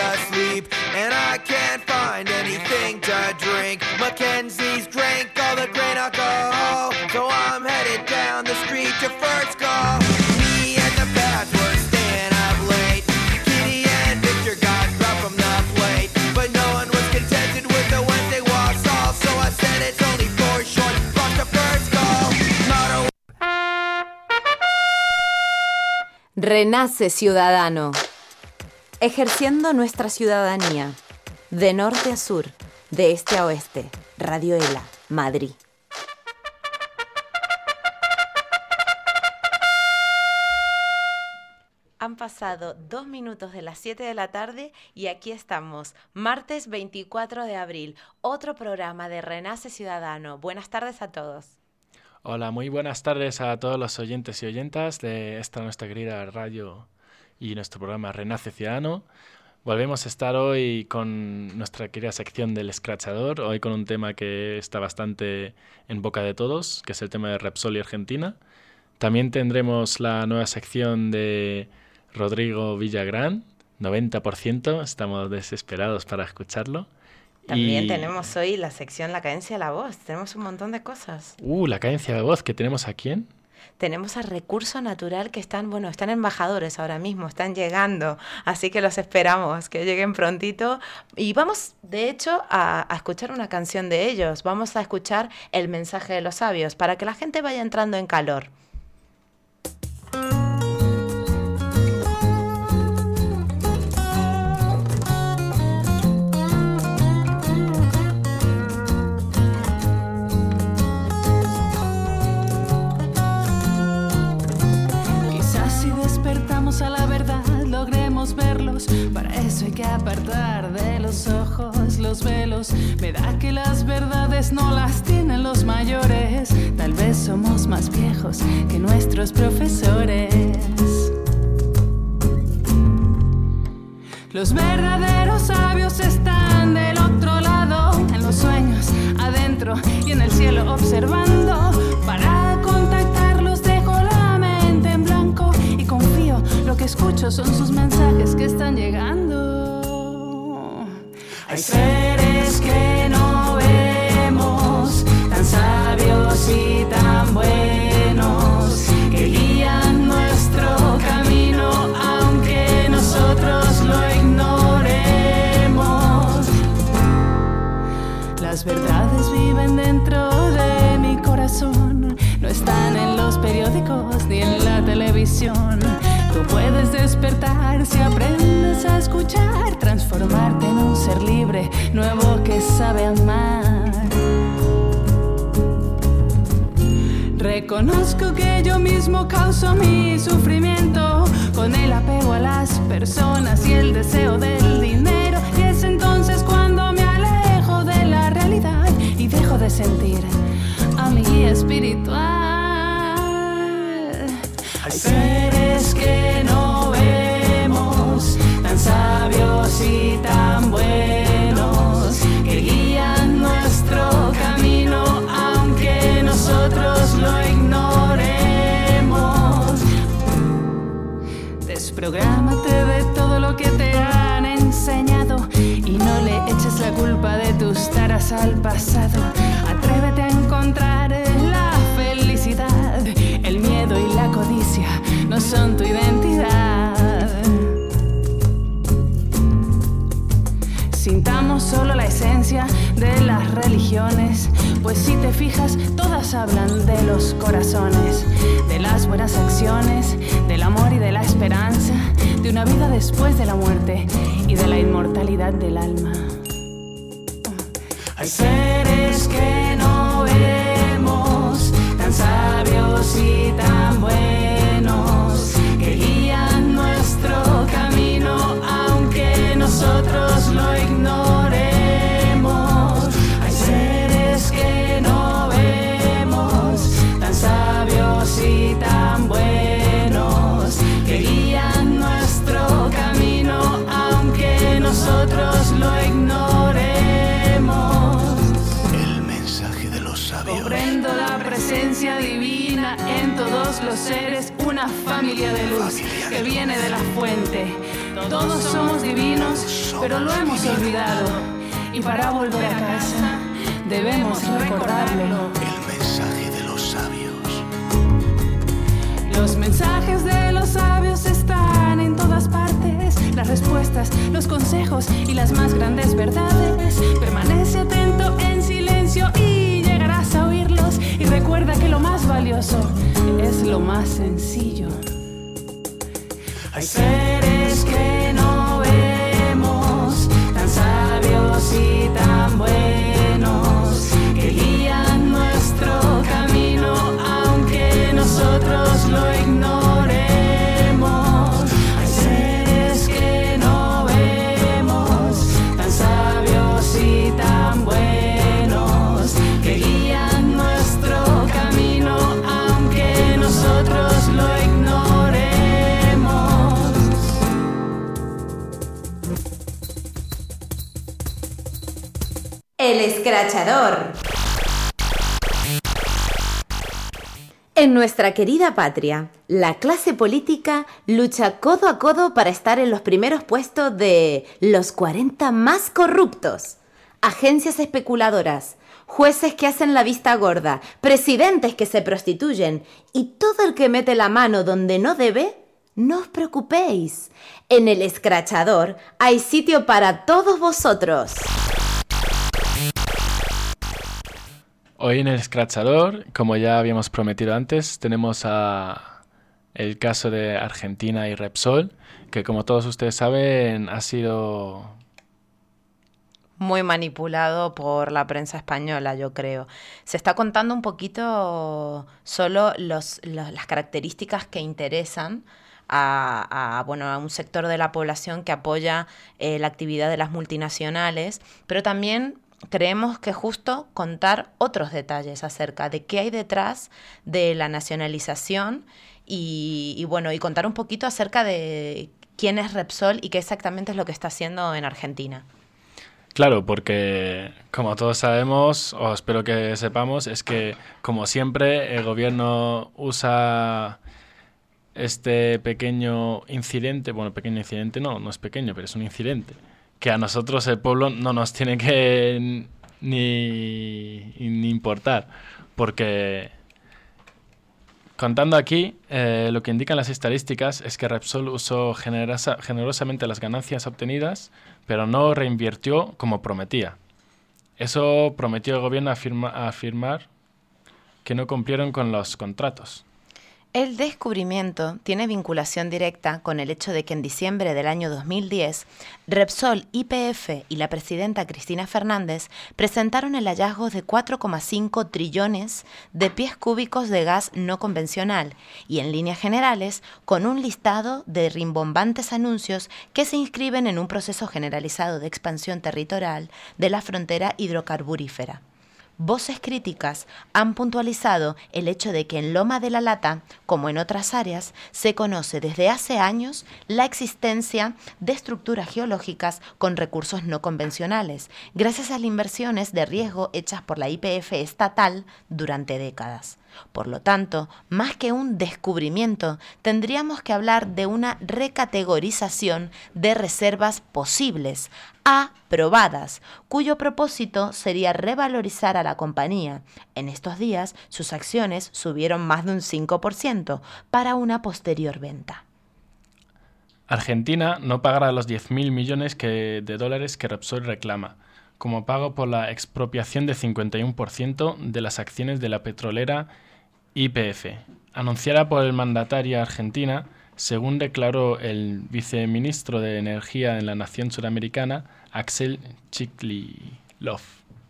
asleep, and I can't find anything to drink. Mackenzie's drank all the grain alcohol, so I'm headed down the street to First Call. Me and the Pats were staying up late. Kitty and Victor got dropped from the plate, but no one was contented with the Wednesday Wausau, so I said it's only 4 short blocks to First Call. Not a Renace Ciudadano. Ejerciendo nuestra ciudadanía. De norte a sur, de este a oeste. Radio ELA, Madrid. Han pasado 2 minutos de las 7 de la tarde y aquí estamos, martes 24 de abril, otro programa de Renace Ciudadano. Buenas tardes a todos. Hola, muy buenas tardes a todos los oyentes y oyentas de esta nuestra querida radio y nuestro programa Renace Ciudadano. Volvemos a estar hoy con nuestra querida sección del escrachador, hoy con un tema que está bastante en boca de todos, que es el tema de Repsol y Argentina. También tendremos la nueva sección de Rodrigo Villagrán, 90%, estamos desesperados para escucharlo. También tenemos hoy la sección La Cadencia de la Voz, tenemos un montón de cosas. La Cadencia de la Voz, ¿que tenemos a quién? Tenemos a Recurso Natural que están embajadores ahora mismo, están llegando, así que los esperamos, que lleguen prontito. Y vamos, de hecho, a escuchar una canción de ellos, vamos a escuchar El Mensaje de los Sabios, para que la gente vaya entrando en calor. A la verdad logremos verlos, para eso hay que apartar de los ojos los velos. Me da que las verdades no las tienen los mayores, tal vez somos más viejos que nuestros profesores. Los verdaderos sabios están del otro lado, en los sueños, adentro y en el cielo observando. Para contactarlos dejo la mente en blanco y confío, lo que escucho son sus mensajes que están llegando. Hay seres que no vemos, tan sabios y tan buenos, que guían nuestro camino, aunque nosotros lo ignoremos. Las verdades viven dentro de mi corazón, no están en los periódicos ni en la televisión. Tú puedes despertar si aprendes a escuchar, transformarte en un ser libre, nuevo que sabe amar. Reconozco que yo mismo causo mi sufrimiento con el apego a las personas y el deseo del dinero. Y es entonces cuando me alejo de la realidad y dejo de sentir a mi guía espiritual. Hay seres que no vemos, tan sabios y tan buenos, que guían nuestro camino, aunque nosotros lo ignoremos. Desprográmate de todo lo que te han enseñado y no le eches la culpa de tus taras al pasado. Atrévete a encontrar la felicidad. El miedo y la codicia no son tu identidad. Sintamos solo la esencia de las religiones, pues si te fijas todas hablan de los corazones, de las buenas acciones, del amor y de la esperanza, de una vida después de la muerte y de la inmortalidad del alma. Hay seres que no vemos, tan sabios y tan buenos, que guían nuestro camino, aunque nosotros lo ignoremos. Hay seres que no vemos, tan sabios y tan buenos, que guían nuestro camino, aunque nosotros lo ignoremos. El mensaje de los sabios. Comprendo la presencia divina en todos los seres, una familia de luz que viene de la fuente. Todos somos divinos, pero lo hemos olvidado. Y para volver a casa, debemos recordarlo. El mensaje de los sabios. Los mensajes de los sabios están en todas partes. Las respuestas, los consejos y las más grandes verdades. Permanece atento en silencio y llegarás a oírlos. Y recuerda que lo más valioso es lo más sencillo. Hay seres que no vemos, tan sabios y tan buenos, que guían nuestro camino, aunque nosotros lo ignoremos. Hay seres que no vemos, tan sabios y tan buenos, que guían nuestro camino, aunque nosotros lo ignoremos. El escrachador. En nuestra querida patria, la clase política lucha codo a codo para estar en los primeros puestos de los 40 más corruptos. Agencias especuladoras, jueces que hacen la vista gorda, presidentes que se prostituyen y todo el que mete la mano donde no debe. No os preocupéis, en el escrachador hay sitio para todos vosotros. Hoy en el escrachador, como ya habíamos prometido antes, tenemos el caso de Argentina y Repsol, que como todos ustedes saben ha sido muy manipulado por la prensa española, yo creo. Se está contando un poquito solo las características que interesan a un sector de la población que apoya la actividad de las multinacionales, pero también creemos que es justo contar otros detalles acerca de qué hay detrás de la nacionalización y contar un poquito acerca de quién es Repsol y qué exactamente es lo que está haciendo en Argentina. Claro, porque como todos sabemos, o espero que sepamos, es que como siempre el gobierno usa este pequeño incidente, no es pequeño, pero es un incidente, que a nosotros el pueblo no nos tiene que ni importar, porque contando aquí, lo que indican las estadísticas es que Repsol usó generosamente las ganancias obtenidas, pero no reinvirtió como prometía. Eso prometió el gobierno afirmar que no cumplieron con los contratos. El descubrimiento tiene vinculación directa con el hecho de que en diciembre del año 2010, Repsol, YPF y la presidenta Cristina Fernández presentaron el hallazgo de 4,5 trillones de pies cúbicos de gas no convencional y, en líneas generales, con un listado de rimbombantes anuncios que se inscriben en un proceso generalizado de expansión territorial de la frontera hidrocarburífera. Voces críticas han puntualizado el hecho de que en Loma de la Lata, como en otras áreas, se conoce desde hace años la existencia de estructuras geológicas con recursos no convencionales, gracias a las inversiones de riesgo hechas por la YPF estatal durante décadas. Por lo tanto, más que un descubrimiento, tendríamos que hablar de una recategorización de reservas posibles a probadas, cuyo propósito sería revalorizar a la compañía. En estos días, sus acciones subieron más de un 5% para una posterior venta. Argentina no pagará los 10.000 millones de dólares que Repsol reclama, como pago por la expropiación de 51% de las acciones de la petrolera YPF, anunciada por el mandatario argentina, según declaró el viceministro de Energía en la nación sudamericana, Axel Kicillof.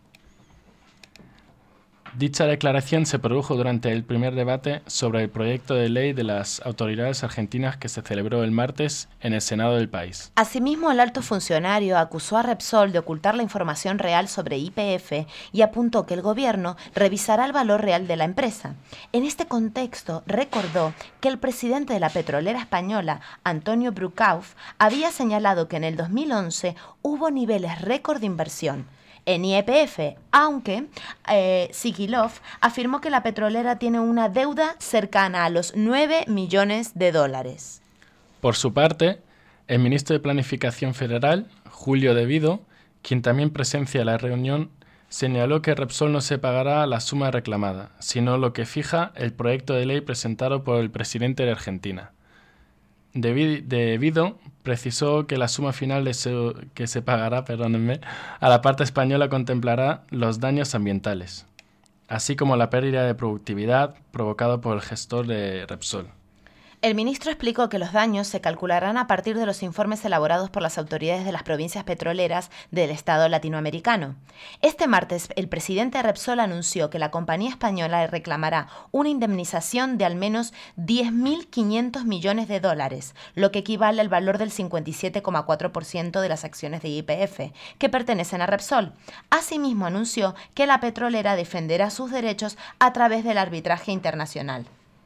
Dicha declaración se produjo durante el primer debate sobre el proyecto de ley de las autoridades argentinas que se celebró el martes en el Senado del país. Asimismo, el alto funcionario acusó a Repsol de ocultar la información real sobre YPF y apuntó que el gobierno revisará el valor real de la empresa. En este contexto, recordó que el presidente de la petrolera española, Antonio Bruckhaus, había señalado que en el 2011 hubo niveles récord de inversión en YPF, aunque Kicillof afirmó que la petrolera tiene una deuda cercana a los 9 millones de dólares. Por su parte, El ministro de Planificación Federal, Julio De Vido, quien también presencia la reunión, señaló que Repsol no se pagará la suma reclamada, sino lo que fija el proyecto de ley presentado por el presidente de Argentina. De Vido precisó que la suma final que se pagará a la parte española contemplará los daños ambientales, así como la pérdida de productividad provocada por el gestor de Repsol. El ministro explicó que los daños se calcularán a partir de los informes elaborados por las autoridades de las provincias petroleras del Estado latinoamericano. Este martes, el presidente de Repsol anunció que la compañía española reclamará una indemnización de al menos $10.500 millones, lo que equivale al valor del 57,4% de las acciones de YPF, que pertenecen a Repsol. Asimismo, anunció que la petrolera defenderá sus derechos a través del arbitraje internacional.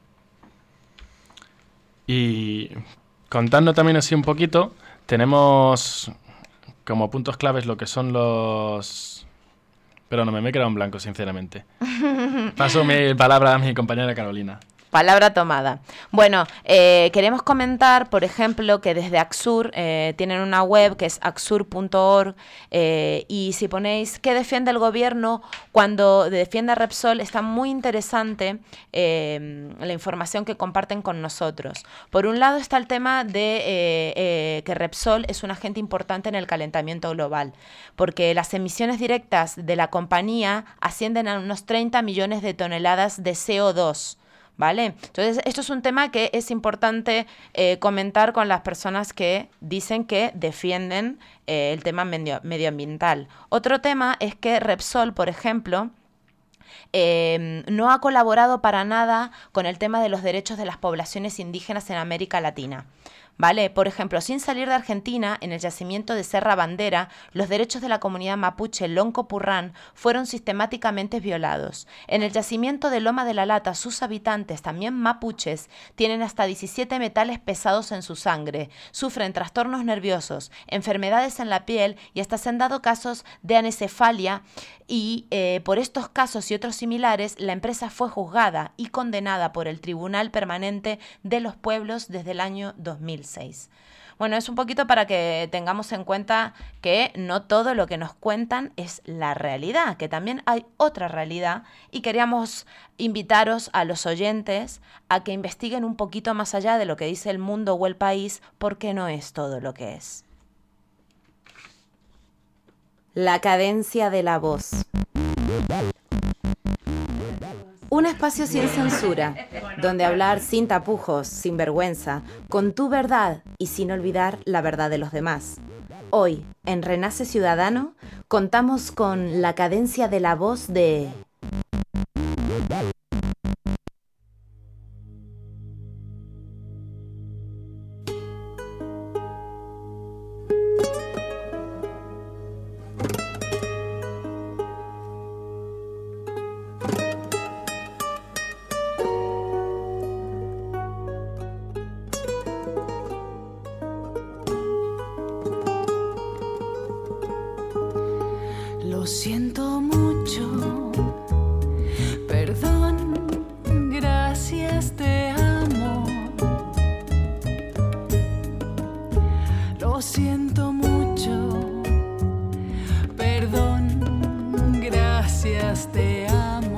Y contando también así un poquito, tenemos como puntos claves lo que son los... Pero no, me he quedado en blanco, sinceramente. Paso mi palabra a mi compañera Carolina. Palabra tomada. Bueno, queremos comentar, por ejemplo, que desde Axur tienen una web que es axur.org y si ponéis ¿qué defiende el gobierno cuando defiende a Repsol? Está muy interesante la información que comparten con nosotros. Por un lado está el tema de que Repsol es un agente importante en el calentamiento global, porque las emisiones directas de la compañía ascienden a unos 30 millones de toneladas de CO2. ¿Vale? Entonces, esto es un tema que es importante comentar con las personas que dicen que defienden el tema medioambiental. Otro tema es que Repsol, por ejemplo, no ha colaborado para nada con el tema de los derechos de las poblaciones indígenas en América Latina. ¿Vale? Por ejemplo, sin salir de Argentina, en el yacimiento de Serra Bandera, los derechos de la comunidad mapuche Lonco-Purrán fueron sistemáticamente violados. En el yacimiento de Loma de la Lata, sus habitantes, también mapuches, tienen hasta 17 metales pesados en su sangre, sufren trastornos nerviosos, enfermedades en la piel y hasta se han dado casos de anencefalia y por estos casos y otros similares, la empresa fue juzgada y condenada por el Tribunal Permanente de los Pueblos desde el año 2006. Bueno, es un poquito para que tengamos en cuenta que no todo lo que nos cuentan es la realidad, que también hay otra realidad y queríamos invitaros a los oyentes a que investiguen un poquito más allá de lo que dice el mundo o el país, porque no es todo lo que es. La cadencia de la voz. Un espacio sin censura, donde hablar sin tapujos, sin vergüenza, con tu verdad y sin olvidar la verdad de los demás. Hoy, en Renace Ciudadano, contamos con la cadencia de la voz de... Lo siento mucho, perdón, gracias, te amo. Lo siento mucho, perdón, gracias, te amo.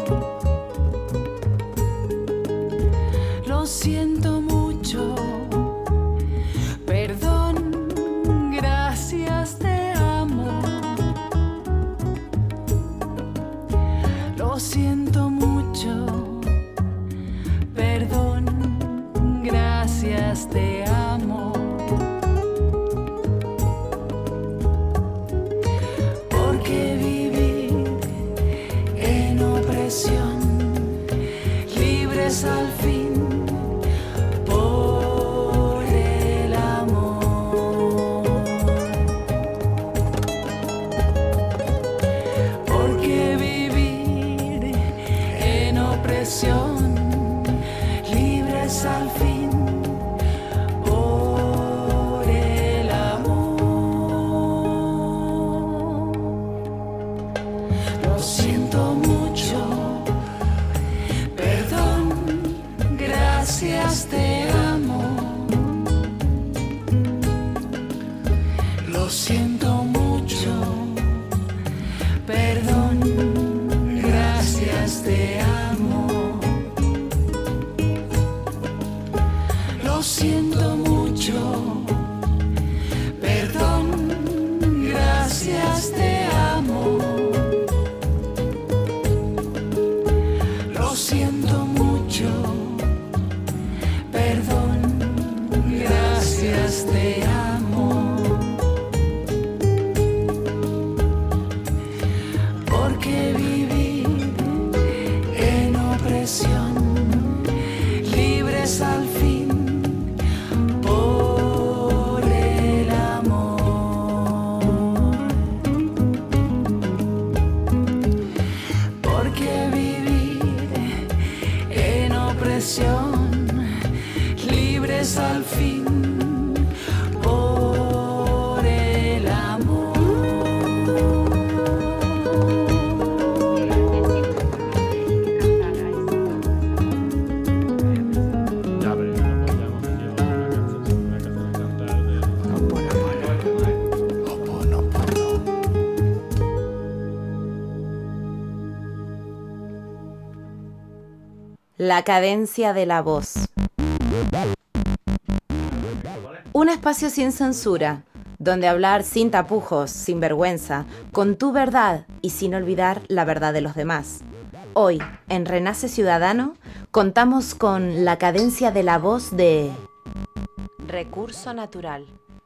Lo siento mucho, perdón, gracias, te amo. Lo siento mucho, perdón, gracias, te amo. Porque vivir siento mucho, perdón, gracias, te amo. Lo siento mucho, perdón, gracias, te amo. Lo siento mucho, perdón, gracias, te amo. Porque vivir en opresión, libres al fin por el amor. Porque vivir en opresión, libres al fin por el amor. Ya, pero no podíamos decir una canción a cantar de... La cadencia de la voz. Un espacio sin censura, donde hablar sin tapujos, sin vergüenza, con tu verdad y sin olvidar la verdad de los demás. Hoy, en Renace Ciudadano, contamos con la cadencia de la voz de... Recurso natural.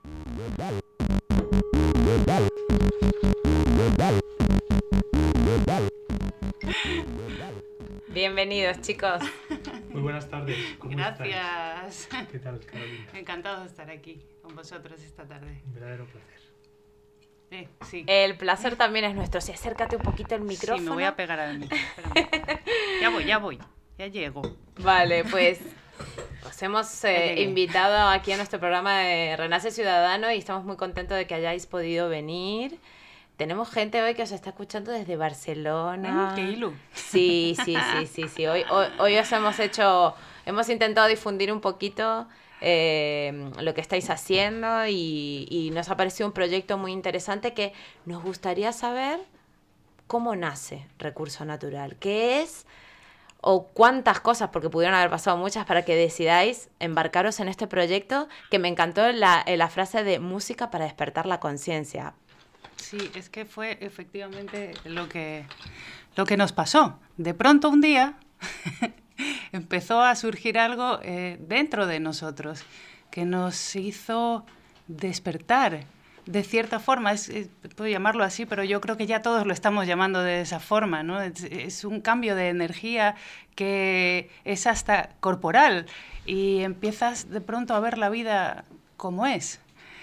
Bienvenidos, chicos. Muy buenas tardes. ¿Cómo Gracias. estáis? ¿Qué tal, Carolina? Encantado de estar aquí con vosotros esta tarde. Un verdadero placer. Sí. El placer también es nuestro. Si acércate un poquito el micrófono. Sí, me voy a pegar al micrófono. Ya voy. Ya llego. Vale, pues os hemos llegué. invitado aquí a nuestro programa de Renace Ciudadano y estamos muy contentos de que hayáis podido venir. Tenemos gente hoy que os está escuchando desde Barcelona. ¡Qué ilu! Sí. Hoy os hemos intentado difundir un poquito lo que estáis haciendo y nos ha parecido un proyecto muy interesante que nos gustaría saber cómo nace Recurso Natural, qué es o cuántas cosas, porque pudieron haber pasado muchas para que decidáis embarcaros en este proyecto, que me encantó la frase de música para despertar la conciencia. Sí, es que fue efectivamente lo que nos pasó. De pronto un día empezó a surgir algo dentro de nosotros que nos hizo despertar de cierta forma. Puedo llamarlo así, pero yo creo que ya todos lo estamos llamando de esa forma, ¿no? Es un cambio de energía que es hasta corporal y empiezas de pronto a ver la vida como es.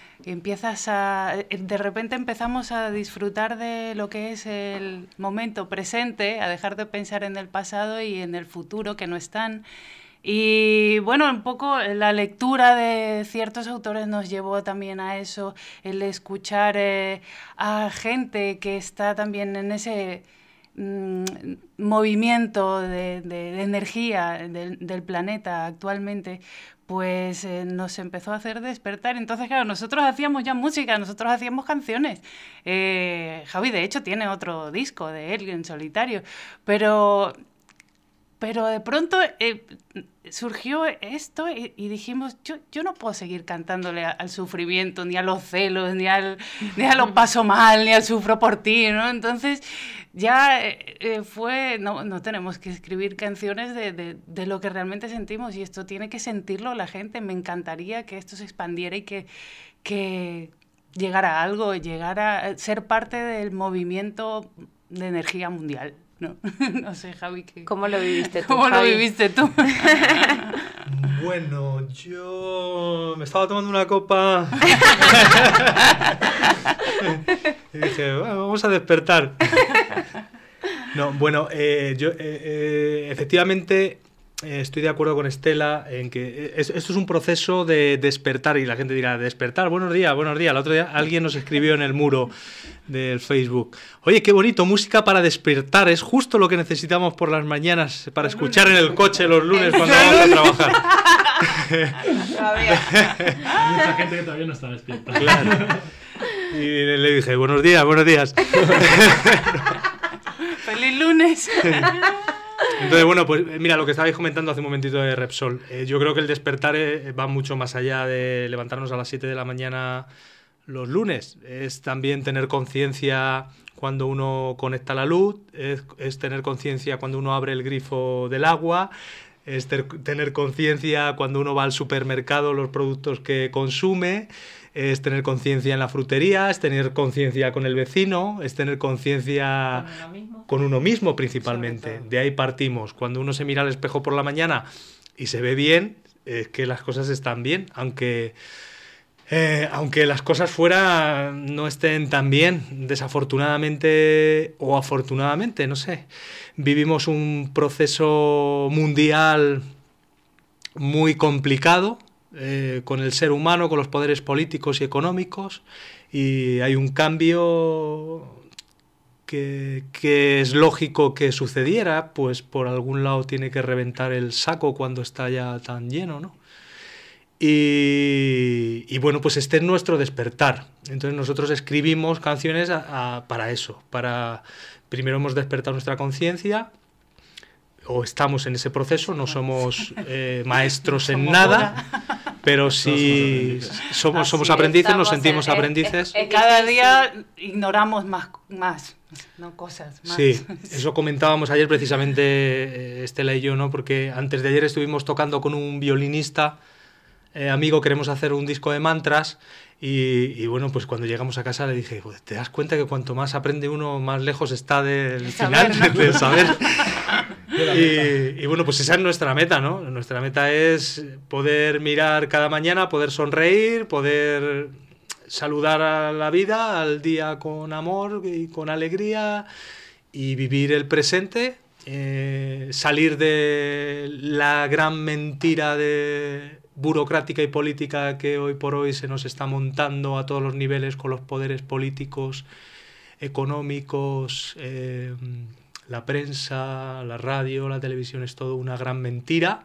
De repente empezamos a disfrutar de lo que es el momento presente, a dejar de pensar en el pasado y en el futuro que no están. Y bueno, un poco la lectura de ciertos autores nos llevó también a eso, el escuchar a gente que está también en ese movimiento de energía del planeta actualmente, pues nos empezó a hacer despertar. Entonces, claro, nosotros hacíamos ya música, nosotros hacíamos canciones. Javi, de hecho, tiene otro disco de él en solitario, pero de pronto surgió esto y dijimos, yo no puedo seguir cantándole al sufrimiento, ni a los celos, ni a lo paso mal, ni al sufro por ti, ¿no? Entonces ya no tenemos que escribir canciones de lo que realmente sentimos, y esto tiene que sentirlo la gente. Me encantaría que esto se expandiera y que llegara a algo, llegara a ser parte del movimiento de energía mundial. No sé, Javi, ¿cómo lo viviste tú? ¿Cómo Javi? lo viviste tú? Bueno, yo me estaba tomando una copa y dije, bueno, vamos a despertar. No, bueno, yo efectivamente estoy de acuerdo con Estela en que esto es un proceso de despertar, y la gente dirá, despertar, buenos días. El otro día alguien nos escribió en el muro del Facebook, oye, qué bonito, música para despertar, es justo lo que necesitamos por las mañanas para escuchar en el coche los lunes cuando vamos a trabajar. Hay mucha gente que todavía no está despierta. Claro. Y le dije, buenos días. ¡Feliz lunes! Entonces, bueno, pues mira, lo que estabais comentando hace un momentito de Repsol. Yo creo que el despertar va mucho más allá de levantarnos a las 7 de la mañana los lunes. Es también tener conciencia cuando uno conecta la luz, es tener conciencia cuando uno abre el grifo del agua, es tener conciencia cuando uno va al supermercado, los productos que consume, es tener conciencia en la frutería, es tener conciencia con el vecino, es tener conciencia con uno mismo principalmente. De ahí partimos. Cuando uno se mira al espejo por la mañana y se ve bien, es que las cosas están bien, aunque las cosas fuera no estén tan bien, desafortunadamente o afortunadamente, no sé. Vivimos un proceso mundial muy complicado, con el ser humano, con los poderes políticos y económicos, y hay un cambio que es lógico que sucediera, pues por algún lado tiene que reventar el saco cuando está ya tan lleno, ¿no? Y bueno, pues este es nuestro despertar. Entonces nosotros escribimos canciones para eso, primero hemos despertado nuestra conciencia, o estamos en ese proceso, no somos maestros en nada, pero sí somos aprendices, nos sentimos aprendices. Cada día ignoramos más no cosas, más. Sí, eso comentábamos ayer precisamente Estela y yo, ¿no? Porque antes de ayer estuvimos tocando con un violinista amigo, queremos hacer un disco de mantras. Y bueno, pues cuando llegamos a casa le dije, pues, ¿te das cuenta que cuanto más aprende uno, más lejos está del final, ¿no? Del saber? Y bueno, pues esa es nuestra meta, ¿no? Nuestra meta es poder mirar cada mañana, poder sonreír, poder saludar a la vida, al día con amor y con alegría, y vivir el presente, salir de la gran mentira burocrática y política que hoy por hoy se nos está montando a todos los niveles con los poderes políticos, económicos, la prensa, la radio, la televisión, es todo una gran mentira.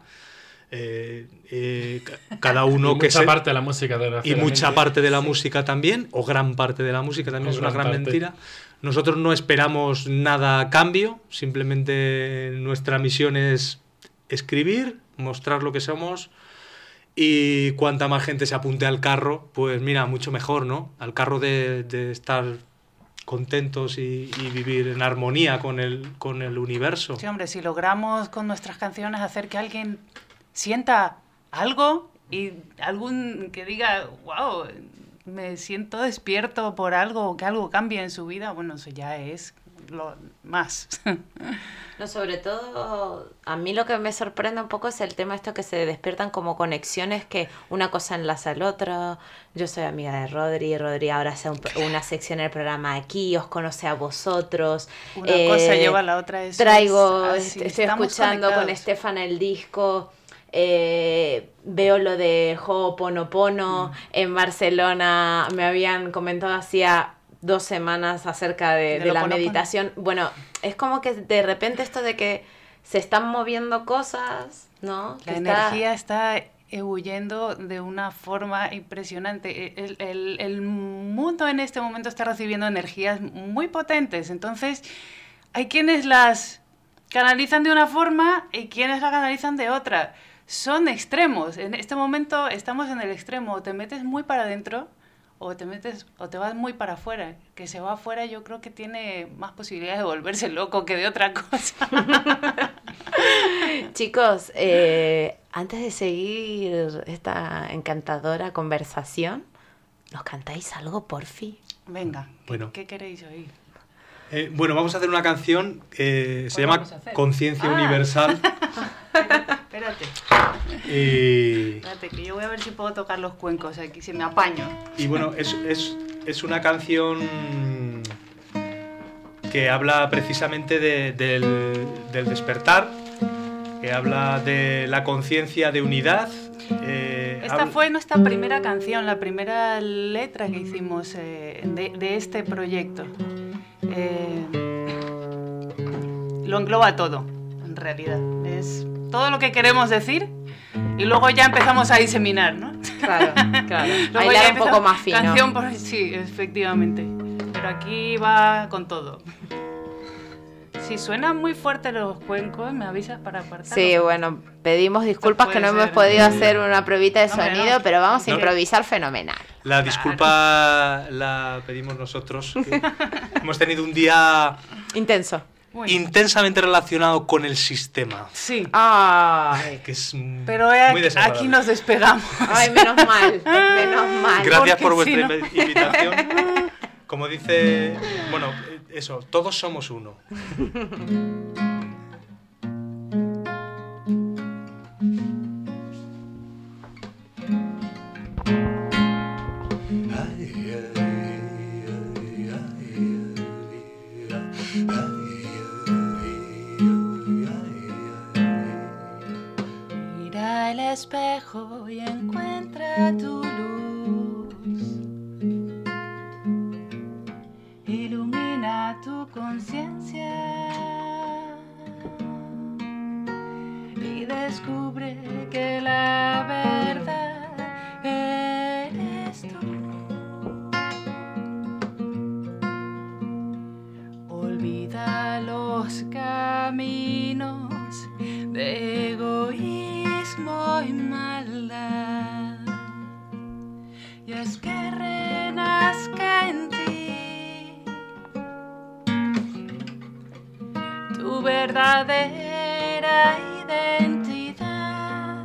Cada uno y mucha parte de la música, y mucha parte de la música también, o gran parte de la música también es una gran mentira. Nosotros no esperamos nada a cambio, simplemente nuestra misión es escribir, mostrar lo que somos. Y cuanta más gente se apunte al carro, pues mira, mucho mejor, ¿no? Al carro de estar contentos y vivir en armonía con el universo. Sí, hombre, si logramos con nuestras canciones hacer que alguien sienta algo y que diga, wow, me siento despierto por algo, que algo cambie en su vida, bueno, eso ya es lo más. No, sobre todo, a mí lo que me sorprende un poco es el tema esto que se despiertan como conexiones, que una cosa enlaza al otro. Yo soy amiga de Rodri ahora hace una sección en el programa aquí, os conoce a vosotros. Una cosa lleva a la otra. Estoy escuchando con Estefan el disco. Veo lo de Ho'oponopono. En Barcelona me habían comentado hacía 2 semanas acerca de la meditación. Bueno, es como que de repente esto de que se están moviendo cosas, ¿no? La energía está huyendo de una forma impresionante. El mundo en este momento está recibiendo energías muy potentes. Entonces, hay quienes las canalizan de una forma y quienes las canalizan de otra. Son extremos. En este momento estamos en el extremo. O te metes muy para adentro o te vas muy para afuera. Que se va afuera yo creo que tiene más posibilidades de volverse loco que de otra cosa. Chicos, antes de seguir esta encantadora conversación, ¿nos cantáis algo, porfi? Venga, bueno. ¿Qué queréis oír? Bueno, vamos a hacer una canción que se llama Conciencia Universal. Espérate. Y... Espérate, que yo voy a ver si puedo tocar los cuencos aquí, si me apaño. Y bueno, es una canción que habla precisamente del despertar, que habla de la conciencia de unidad. Esta fue nuestra primera canción, la primera letra que hicimos de este proyecto. Lo engloba todo, en realidad. Es todo lo que queremos decir Y luego ya empezamos a diseminar, ¿no? Claro, claro. Luego Bailar ya un poco empezamos más fino. Canción por... Sí, efectivamente. Pero aquí va con todo. Si suenan muy fuertes los cuencos, me avisas para apartarlos. Sí, bueno, pedimos disculpas que no hemos podido hacer una pruebita de Hombre, sonido, no. pero vamos a No. improvisar fenomenal. La disculpa la pedimos nosotros. Que hemos tenido un día Intenso. Muy. intensamente relacionado con el sistema. Sí. Ay, Que es Pero muy desagradable. aquí nos despegamos. ay, menos mal, menos mal. Gracias por porque vuestra si no- invitación. Como dice, bueno, eso, todos somos uno. Mira el espejo y encuentra tu luz. Ilumina tu conciencia y descubre que la verdad eres tú. Olvida los caminos de egoísmo y maldad, y es que renazca en ti tu verdadera identidad.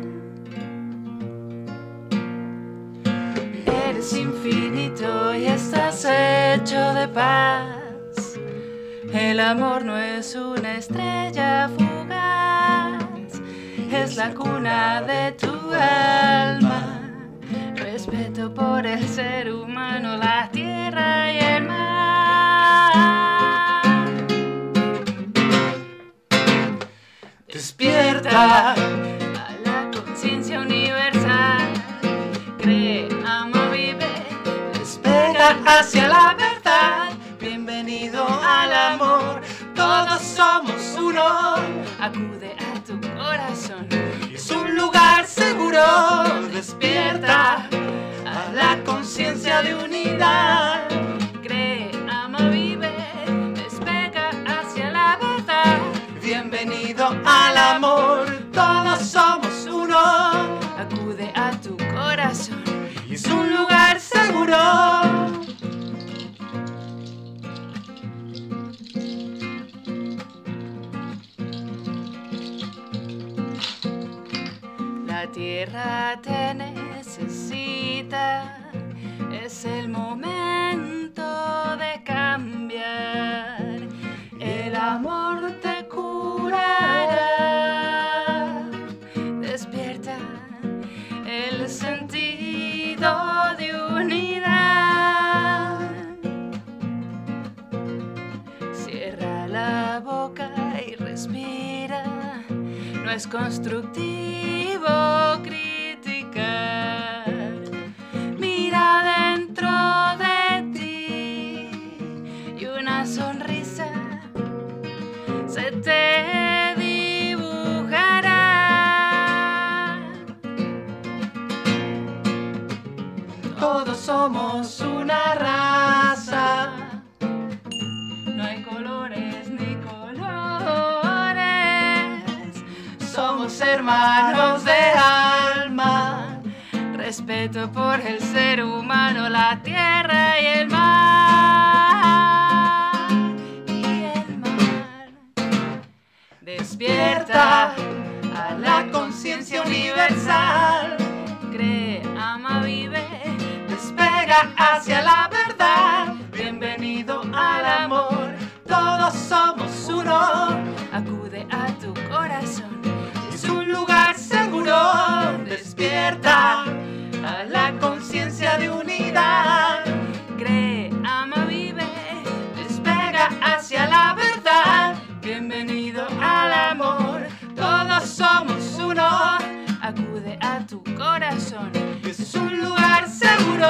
Eres infinito y estás hecho de paz. El amor no es una estrella fugaz, es la cuna de tu alma. Respeto por el ser humano, la tierra y el mar. Despierta a la conciencia universal. Cree, ama, vive, despega hacia la verdad. Bienvenido al amor, todos somos uno. Acude a tu corazón, es un lugar seguro. Despierta a la conciencia de unidad. Cree, ama, vive, despega hacia la verdad. Bienvenido al amor, todos somos uno. Acude a tu corazón, es un lugar seguro. La tierra te necesita, es el momento de cambiar. El amor te curará. Despierta el sentido de unidad. Cierra la boca y respira. No es constructivo criticar. Mira dentro de ti y una sonrisa se te dibujará. Todos somos una raza. No hay colores ni colores. Somos hermanos de alma. Respeto por el ser humano, la tierra y el mar. Y el mar. Despierta a la conciencia universal. Cree, ama, vive, despega hacia la verdad. Bienvenido al amor, todos somos uno. Acude a tu corazón, es un lugar seguro. Despierta a la conciencia de unidad. Cree, ama, vive, despega hacia la verdad. Bienvenido al amor, todos somos uno. Acude a tu corazón, es un lugar seguro.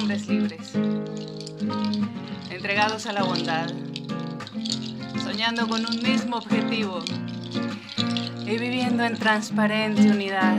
hombres libres, entregados a la bondad, soñando con un mismo objetivo y viviendo en transparente unidad.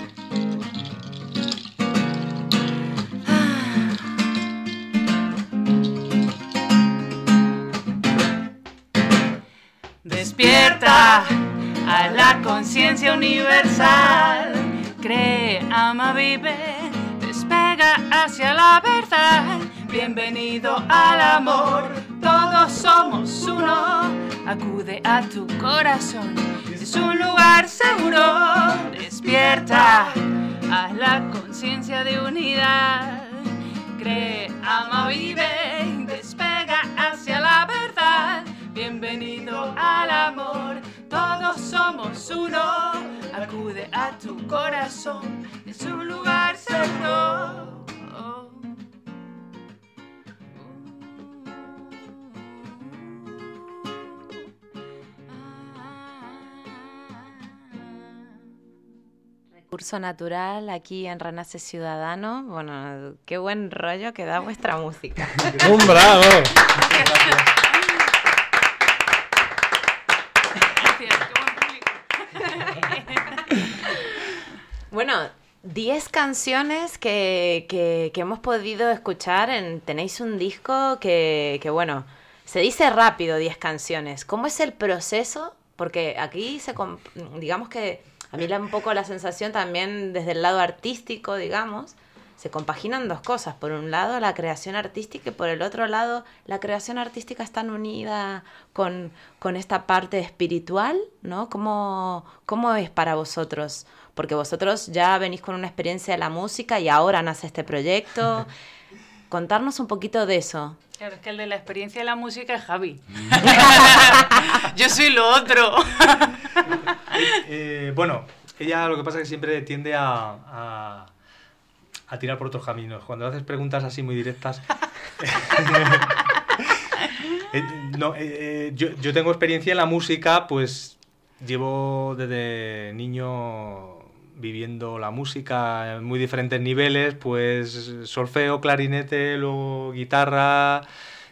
Despierta a la conciencia universal, cree, ama, vive, despega hacia la verdad. Bienvenido al amor, todos somos uno. Acude a tu corazón, es un lugar seguro. Despierta a la conciencia de unidad, cree, ama, vive, despega hacia la verdad. Bienvenido al amor, todos somos uno. Acude a tu corazón, es un lugar seguro. Recurso natural aquí en Renace Ciudadano. Bueno, qué buen rollo que da vuestra música. ¡Un bravo! Bueno, 10 canciones que hemos podido escuchar. Tenéis un disco que, bueno, se dice rápido 10 canciones. ¿Cómo es el proceso? Porque aquí digamos que a mí un poco la sensación también desde el lado artístico, digamos, se compaginan dos cosas. Por un lado, la creación artística y por el otro lado, la creación artística está unida con esta parte espiritual, ¿no? ¿Cómo es para vosotros? Porque vosotros ya venís con una experiencia de la música y ahora nace este proyecto. Contarnos un poquito de eso. Claro, es que el de la experiencia de la música es Javi. Yo soy lo otro. Bueno, ella lo que pasa es que siempre tiende a tirar por otros caminos. Cuando haces preguntas así muy directas... yo tengo experiencia en la música, pues llevo desde niño viviendo la música en muy diferentes niveles, pues solfeo, clarinete, luego guitarra,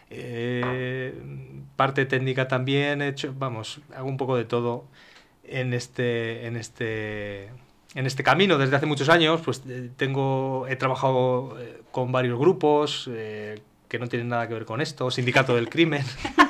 parte técnica también, hago un poco de todo en este camino desde hace muchos años. Pues he trabajado con varios grupos que no tienen nada que ver con esto, Sindicato del Crimen,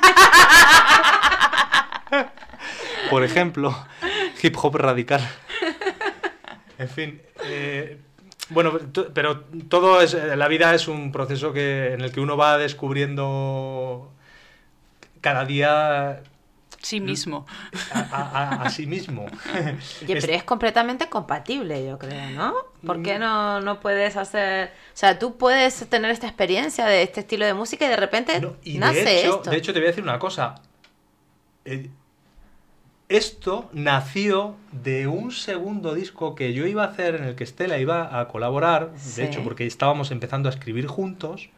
por ejemplo, hip hop radical. En fin, bueno, pero todo la vida es un proceso en el que uno va descubriendo cada día sí mismo. A sí mismo. Oye, pero es completamente compatible, yo creo, ¿no? ¿Por qué no puedes hacer...? O sea, tú puedes tener esta experiencia de este estilo de música y de repente nace esto. De hecho, te voy a decir una cosa. Esto nació de un segundo disco que yo iba a hacer, en el que Estela iba a colaborar, de hecho, porque estábamos empezando a escribir juntos.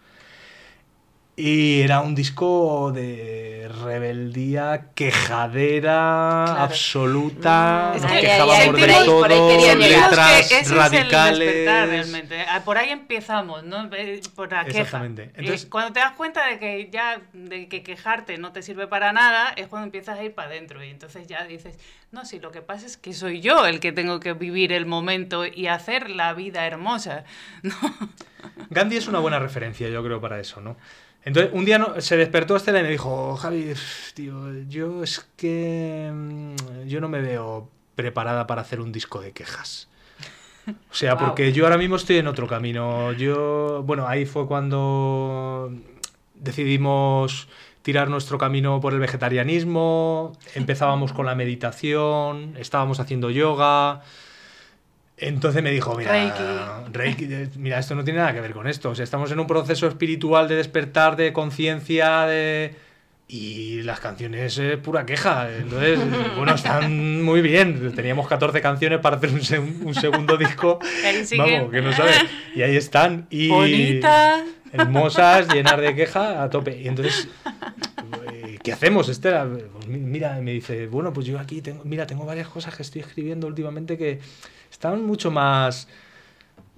Y era un disco de rebeldía, quejadera, absoluta. Es nos que quejábamos de todo, letras radicales. Realmente. Por ahí empezamos, ¿no? Por la queja. Exactamente. Entonces, cuando te das cuenta de que quejarte no te sirve para nada, es cuando empiezas a ir para adentro. Y entonces ya dices, no, sí, lo que pasa es que soy yo el que tengo que vivir el momento y hacer la vida hermosa, ¿no? Gandhi es una buena referencia, yo creo, para eso, ¿no? Entonces, un día se despertó Estela y me dijo, Javi, tío, yo no me veo preparada para hacer un disco de quejas. O sea, porque yo ahora mismo estoy en otro camino. Bueno, ahí fue cuando decidimos tirar nuestro camino por el vegetarianismo, empezábamos con la meditación, estábamos haciendo yoga. Entonces me dijo, Reiki, mira, esto no tiene nada que ver con esto. O sea, estamos en un proceso espiritual de despertar, de conciencia, y las canciones pura queja. Entonces, bueno, están muy bien. Teníamos 14 canciones para hacer un segundo disco. Vamos, que no sabes. Y ahí están. Y bonitas, hermosas, llenas de queja a tope. Y entonces, ¿qué hacemos, Estela? Pues mira, me dice, bueno, pues yo aquí tengo varias cosas que estoy escribiendo últimamente que están mucho más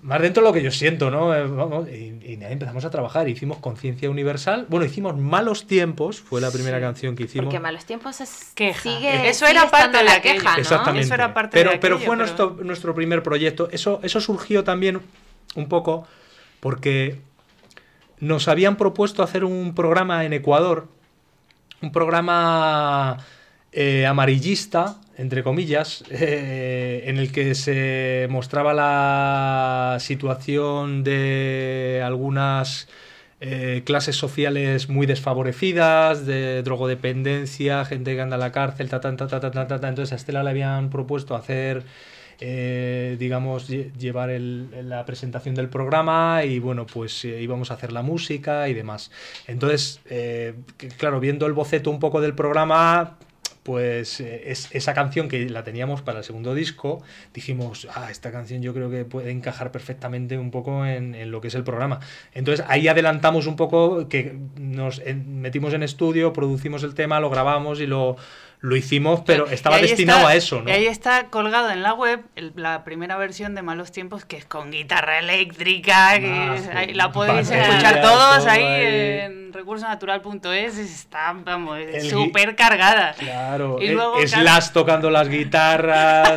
más dentro de lo que yo siento, ¿no? Vamos, y empezamos a trabajar, hicimos Conciencia Universal. Bueno, hicimos Malos Tiempos, fue la primera canción que hicimos. Porque Malos Tiempos es Queja. Eso Eso era parte de la aquello. queja, ¿no? Exactamente. Eso era parte de pero aquello, fue pero- nuestro primer proyecto. Eso surgió también un poco porque nos habían propuesto hacer un programa en Ecuador, un programa amarillista, entre comillas, en el que se mostraba la situación de algunas clases sociales muy desfavorecidas, de drogodependencia, gente que anda a la cárcel, Entonces a Estela le habían propuesto hacer, digamos, llevar la presentación del programa y bueno, pues íbamos a hacer la música y demás. Entonces, claro, viendo el boceto un poco del programa, pues esa canción que la teníamos para el segundo disco, dijimos, esta canción yo creo que puede encajar perfectamente un poco en lo que es el programa. Entonces ahí adelantamos un poco, que nos metimos en estudio, producimos el tema, lo grabamos y lo hicimos, pero estaba destinado a eso, ¿no? Y ahí está colgado en la web la primera versión de Malos Tiempos, que es con guitarra eléctrica, que la podéis escuchar todos ahí en recursonatural.es, está, vamos, súper cargada. Claro, Y luego, Slash tocando las guitarras,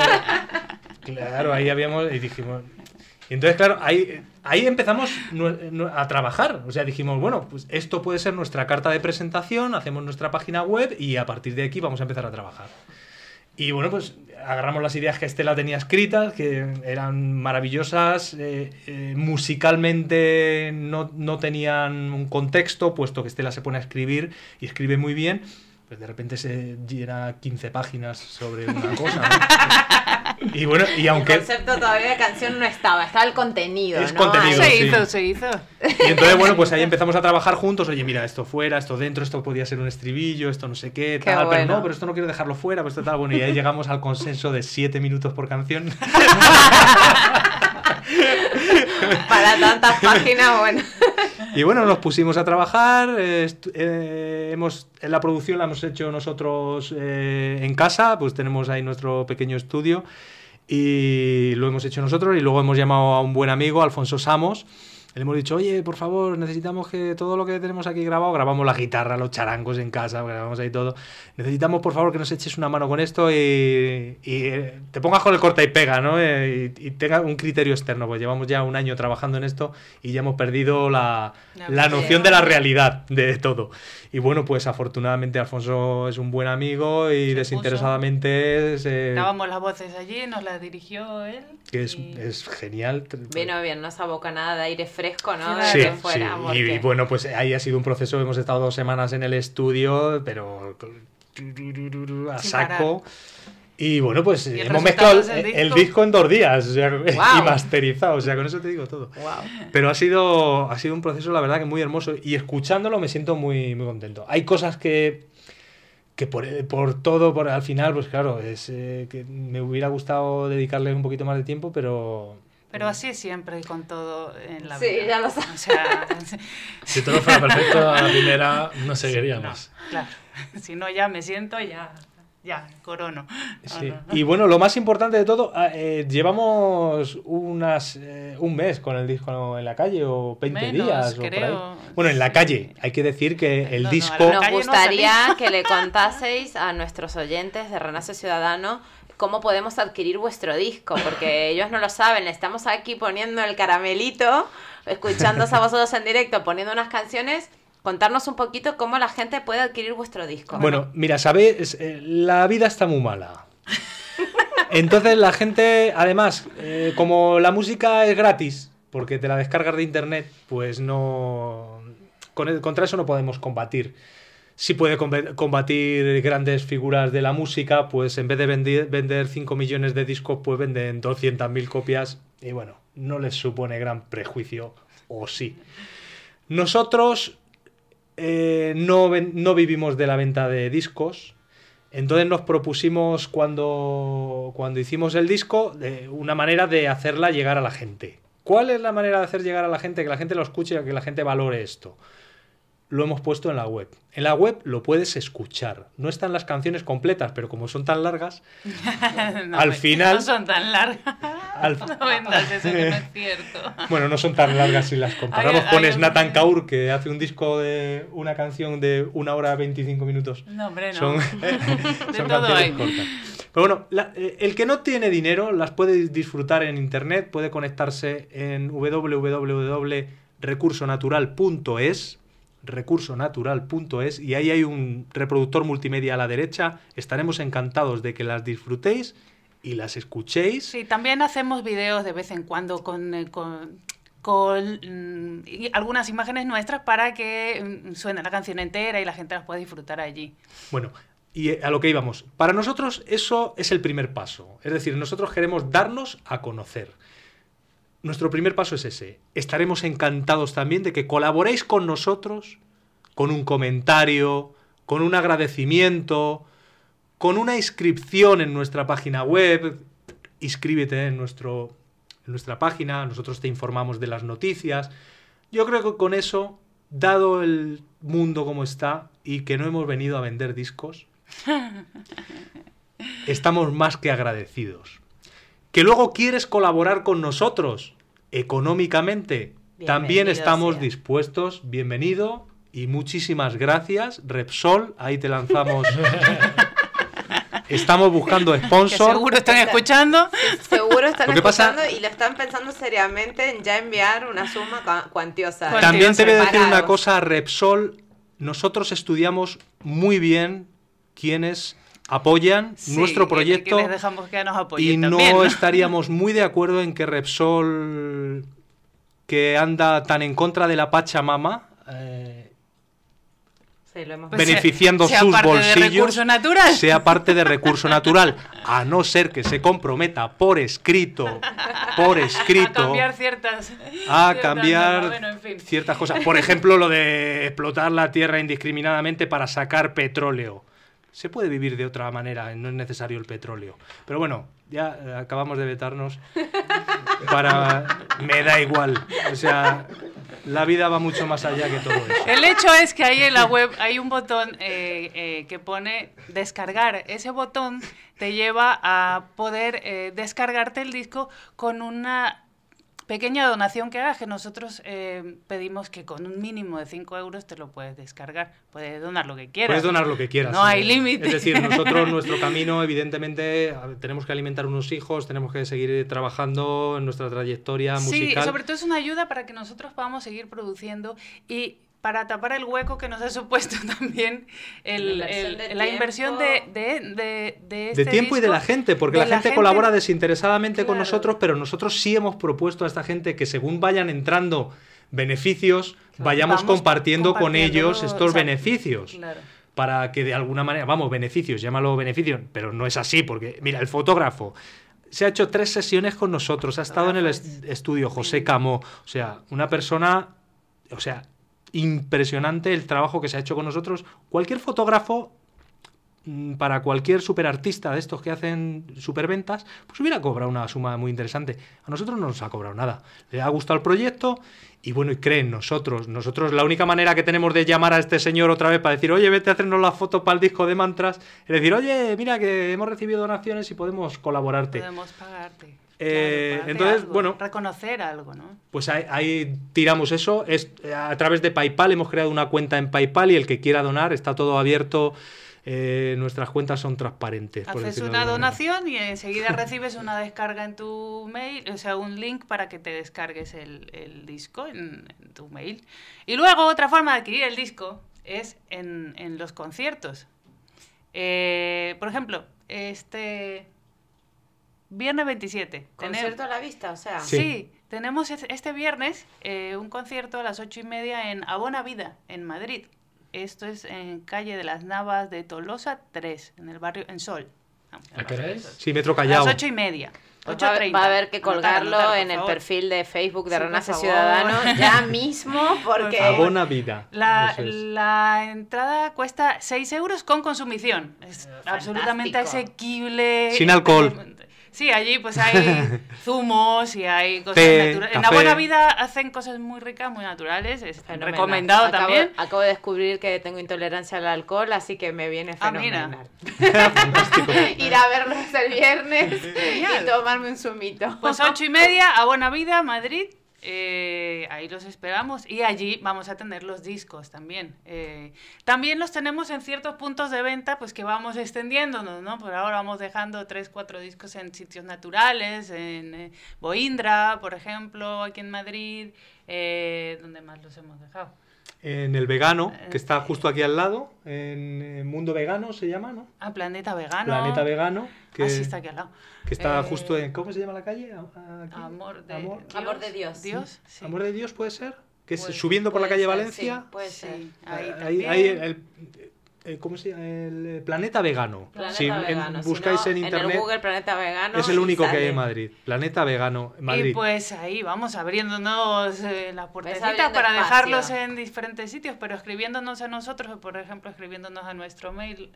claro, ahí habíamos, y dijimos... Y entonces, claro, ahí empezamos a trabajar. O sea, dijimos, bueno, pues esto puede ser nuestra carta de presentación, hacemos nuestra página web y a partir de aquí vamos a empezar a trabajar. Y bueno, pues agarramos las ideas que Estela tenía escritas, que eran maravillosas, musicalmente no tenían un contexto, puesto que Estela se pone a escribir y escribe muy bien. Pues de repente se llena 15 páginas sobre una cosa, ¿no? Y bueno, y aunque... El concepto todavía de canción no estaba el contenido, Es ¿no? contenido. Se hizo. Y entonces, bueno, pues ahí empezamos a trabajar juntos. Oye, mira, esto fuera, esto dentro, esto podía ser un estribillo, esto no sé qué, tal, bueno. pero esto no quiero dejarlo fuera, pues esto tal. Bueno, y ahí llegamos al consenso de 7 minutos por canción. Para tantas páginas, bueno. Y bueno, nos pusimos a trabajar, la producción la hemos hecho nosotros en casa, pues tenemos ahí nuestro pequeño estudio y lo hemos hecho nosotros y luego hemos llamado a un buen amigo, Alfonso Samos. Le hemos dicho, oye, por favor, necesitamos que todo lo que tenemos aquí grabado, grabamos la guitarra, los charangos en casa, grabamos ahí todo. Necesitamos, por favor, que nos eches una mano con esto y te pongas con el corta y pega, ¿no? Y tenga un criterio externo, pues llevamos ya un año trabajando en esto y ya hemos perdido la noción de la realidad de todo. Y bueno, pues afortunadamente Alfonso es un buen amigo y desinteresadamente dábamos las voces allí, nos las dirigió él. Que es genial. Vino bien, no se aboca nada de aire fresco, ¿no? Sí, De fuera, sí. porque... Y bueno, pues ahí ha sido un proceso, hemos estado 2 semanas en el estudio, pero a Sin saco. parar. Y bueno, pues ¿Y el hemos mezclado resultado es el el disco? disco en 2 días, o sea, Wow. y masterizado, o sea, con eso te digo todo. Wow. Pero ha sido un proceso, la verdad, que muy hermoso. Y escuchándolo me siento muy, muy contento. Hay cosas que por todo, al final, pues claro, es que me hubiera gustado dedicarle un poquito más de tiempo, pero así es siempre con todo en la Sí, vida. ya lo sabes. O sea, Si todo fuera perfecto, a la primera no seguiríamos. claro. Si no, ya me siento, ya corono. sí. No. Y bueno, lo más importante de todo, llevamos un mes con el disco en la calle o 20 Menos, días. O por creo. ahí. Bueno, en la calle. Hay que decir que el No, disco... a la Nos calle no gustaría que le contaseis a nuestros oyentes de Renace Ciudadano cómo podemos adquirir vuestro disco, porque ellos no lo saben. Estamos aquí poniendo el caramelito, escuchándos a vosotros en directo, poniendo unas canciones. Contarnos un poquito cómo la gente puede adquirir vuestro disco. Bueno, mira, sabes, la vida está muy mala. Entonces la gente, además, como la música es gratis, porque te la descargas de internet, pues no... Contra eso no podemos combatir. Sí puede combatir grandes figuras de la música, pues en vez de vender 5 millones de discos, pues venden 200.000 copias y bueno, no les supone gran prejuicio, o sí. Nosotros no vivimos de la venta de discos, entonces nos propusimos cuando hicimos el disco una manera de hacerla llegar a la gente. ¿Cuál es la manera de hacer llegar a la gente? Que la gente lo escuche, que la gente valore esto. Lo hemos puesto en la web. En la web lo puedes escuchar. No están las canciones completas, pero como son tan largas, No, al final... No son tan largas. No vendas eso, que no es cierto. Bueno, no son tan largas si las comparamos con Ay, Nathan Kaur, que hace un disco de una canción de 1 hora 25 minutos. No, hombre, no. Son, De son todo canciones hay. cortas. Pero bueno, el que no tiene dinero las puede disfrutar en internet, puede conectarse en www.recursonatural.es, y ahí hay un reproductor multimedia a la derecha. Estaremos encantados de que las disfrutéis y las escuchéis. Sí, también hacemos videos de vez en cuando con algunas imágenes nuestras para que suene la canción entera y la gente las pueda disfrutar allí. Bueno, y a lo que íbamos. Para nosotros eso es el primer paso. Es decir, nosotros queremos darnos a conocer. Nuestro primer paso es ese. Estaremos encantados también de que colaboréis con nosotros con un comentario, con un agradecimiento, con una inscripción en nuestra página web. Inscríbete en nuestra página, nosotros te informamos de las noticias. Yo creo que con eso, dado el mundo como está y que no hemos venido a vender discos, estamos más que agradecidos. Que luego quieres colaborar con nosotros económicamente, también estamos dispuestos. Bienvenido y muchísimas gracias. Repsol, ahí te lanzamos. Estamos buscando sponsor. Que seguro están escuchando. Seguro están Lo que pasa- escuchando y lo están pensando seriamente en ya enviar una suma cuantiosa. También te voy a decir una Separados. cosa, Repsol, nosotros estudiamos muy bien quiénes apoyan Sí, nuestro que proyecto les dejamos que nos apoyen y no también, ¿no? estaríamos muy de acuerdo en que Repsol, que anda tan en contra de la Pachamama, Sí, lo hemos Pues beneficiando sea sus parte de bolsillos, recurso natural. sea parte de recurso natural, a no ser que se comprometa por escrito, A cambiar ciertas normas. Bueno, en fin. ciertas cosas. Por ejemplo, lo de explotar la tierra indiscriminadamente para sacar petróleo. Se puede vivir de otra manera, no es necesario el petróleo. Pero bueno, ya acabamos de vetarnos. Me da igual. O sea, la vida va mucho más allá que todo eso. El hecho es que ahí en la web hay un botón que pone descargar. Ese botón te lleva a poder descargarte el disco con una pequeña donación que hagas, que nosotros pedimos que con un mínimo de 5 euros te lo puedes descargar. Puedes donar lo que quieras. Puedes donar lo que quieras. No hay límite. Es decir, nosotros, nuestro camino, evidentemente, tenemos que alimentar unos hijos, tenemos que seguir trabajando en nuestra trayectoria musical. Sí, sobre todo es una ayuda para que nosotros podamos seguir produciendo y para tapar el hueco que nos ha supuesto también la inversión de este tiempo y de disco, la gente, porque de la gente colabora desinteresadamente con Claro. nosotros, pero nosotros sí hemos propuesto a esta gente que según vayan entrando beneficios, vayamos Vamos compartiendo con ellos estos o sea, beneficios. Claro. Para que de alguna manera, beneficios, llámalo beneficios, pero no es así, porque mira, el fotógrafo se ha hecho 3 sesiones con nosotros, ha estado en el estudio, José Camó, o sea, una persona, impresionante el trabajo que se ha hecho con nosotros. Cualquier fotógrafo, para cualquier superartista de estos que hacen superventas, pues hubiera cobrado una suma muy interesante. A nosotros no nos ha cobrado nada. Le ha gustado el proyecto y bueno, y creen nosotros. Nosotros la única manera que tenemos de llamar a este señor otra vez para decir, oye, vete a hacernos la foto para el disco de Mantras, es decir, oye, mira que hemos recibido donaciones y podemos colaborarte. Podemos pagarte. Entonces, algo, bueno, reconocer algo, ¿no? pues ahí tiramos eso. A través de PayPal hemos creado una cuenta en PayPal y el que quiera donar está todo abierto. Nuestras cuentas son transparentes. por Haces decirlo de una alguna manera. donación y enseguida recibes una descarga en tu mail, o sea, un link para que te descargues el disco en tu mail. Y luego otra forma de adquirir el disco es en los conciertos. Por ejemplo, este viernes 27. Concierto a la vista, o sea. Sí, tenemos este viernes un concierto a las 8:30 en Abona Vida, en Madrid. Esto es en calle de las Navas de Tolosa 3, en el barrio, en Sol. ¿A qué hora es? Sí, Metro A Callao. las 8:30. Pues 8:30. va a haber que colgarlo Anotar, en por el favor. perfil de Facebook de Sí, por Renace favor. Ciudadano ya mismo, porque... Abona Vida. Eso es. La entrada cuesta 6 euros con consumición. Es absolutamente fantástico. asequible. Sin alcohol. Sí, allí pues hay zumos y hay cosas Té, naturales. En La café. Buena Vida hacen cosas muy ricas, muy naturales. Es Fenomenal. recomendado también. Acabo de descubrir que tengo intolerancia al alcohol, así que me viene Ah, mira. fenomenal. Ir a verlos el viernes Genial. y tomarme un zumito. Pues 8:30 a Buena Vida, Madrid. Ahí los esperamos y allí vamos a tener los discos también. También los tenemos en ciertos puntos de venta, pues que vamos extendiéndonos, ¿no? Por ahora vamos dejando 3-4 discos en sitios naturales, en Boindra, por ejemplo, aquí en Madrid. ¿Dónde más los hemos dejado? En el Vegano, que está justo aquí al lado, en Mundo Vegano se llama, ¿no? Ah, Planeta Vegano. Planeta Vegano, que, Sí, está aquí al lado. que está justo en... ¿Cómo se llama la calle? Aquí. Amor de Amor de Dios. Dios, sí. ¿Amor de Dios puede ser? Que es Puede- subiendo por la puede calle ser, Valencia. sí, puede ser. Sí, ahí Ahí también. ¿cómo se llama? El Planeta Vegano. Planeta Si Vegano. Si buscáis no, en internet, el Google Planeta Vegano. es el y único que hay sale. en Madrid. Planeta Vegano en Madrid. Y pues ahí vamos abriéndonos las puertecitas abriendo para espacio. dejarlos en diferentes sitios, pero escribiéndonos a nosotros, por ejemplo, escribiéndonos a nuestro mail.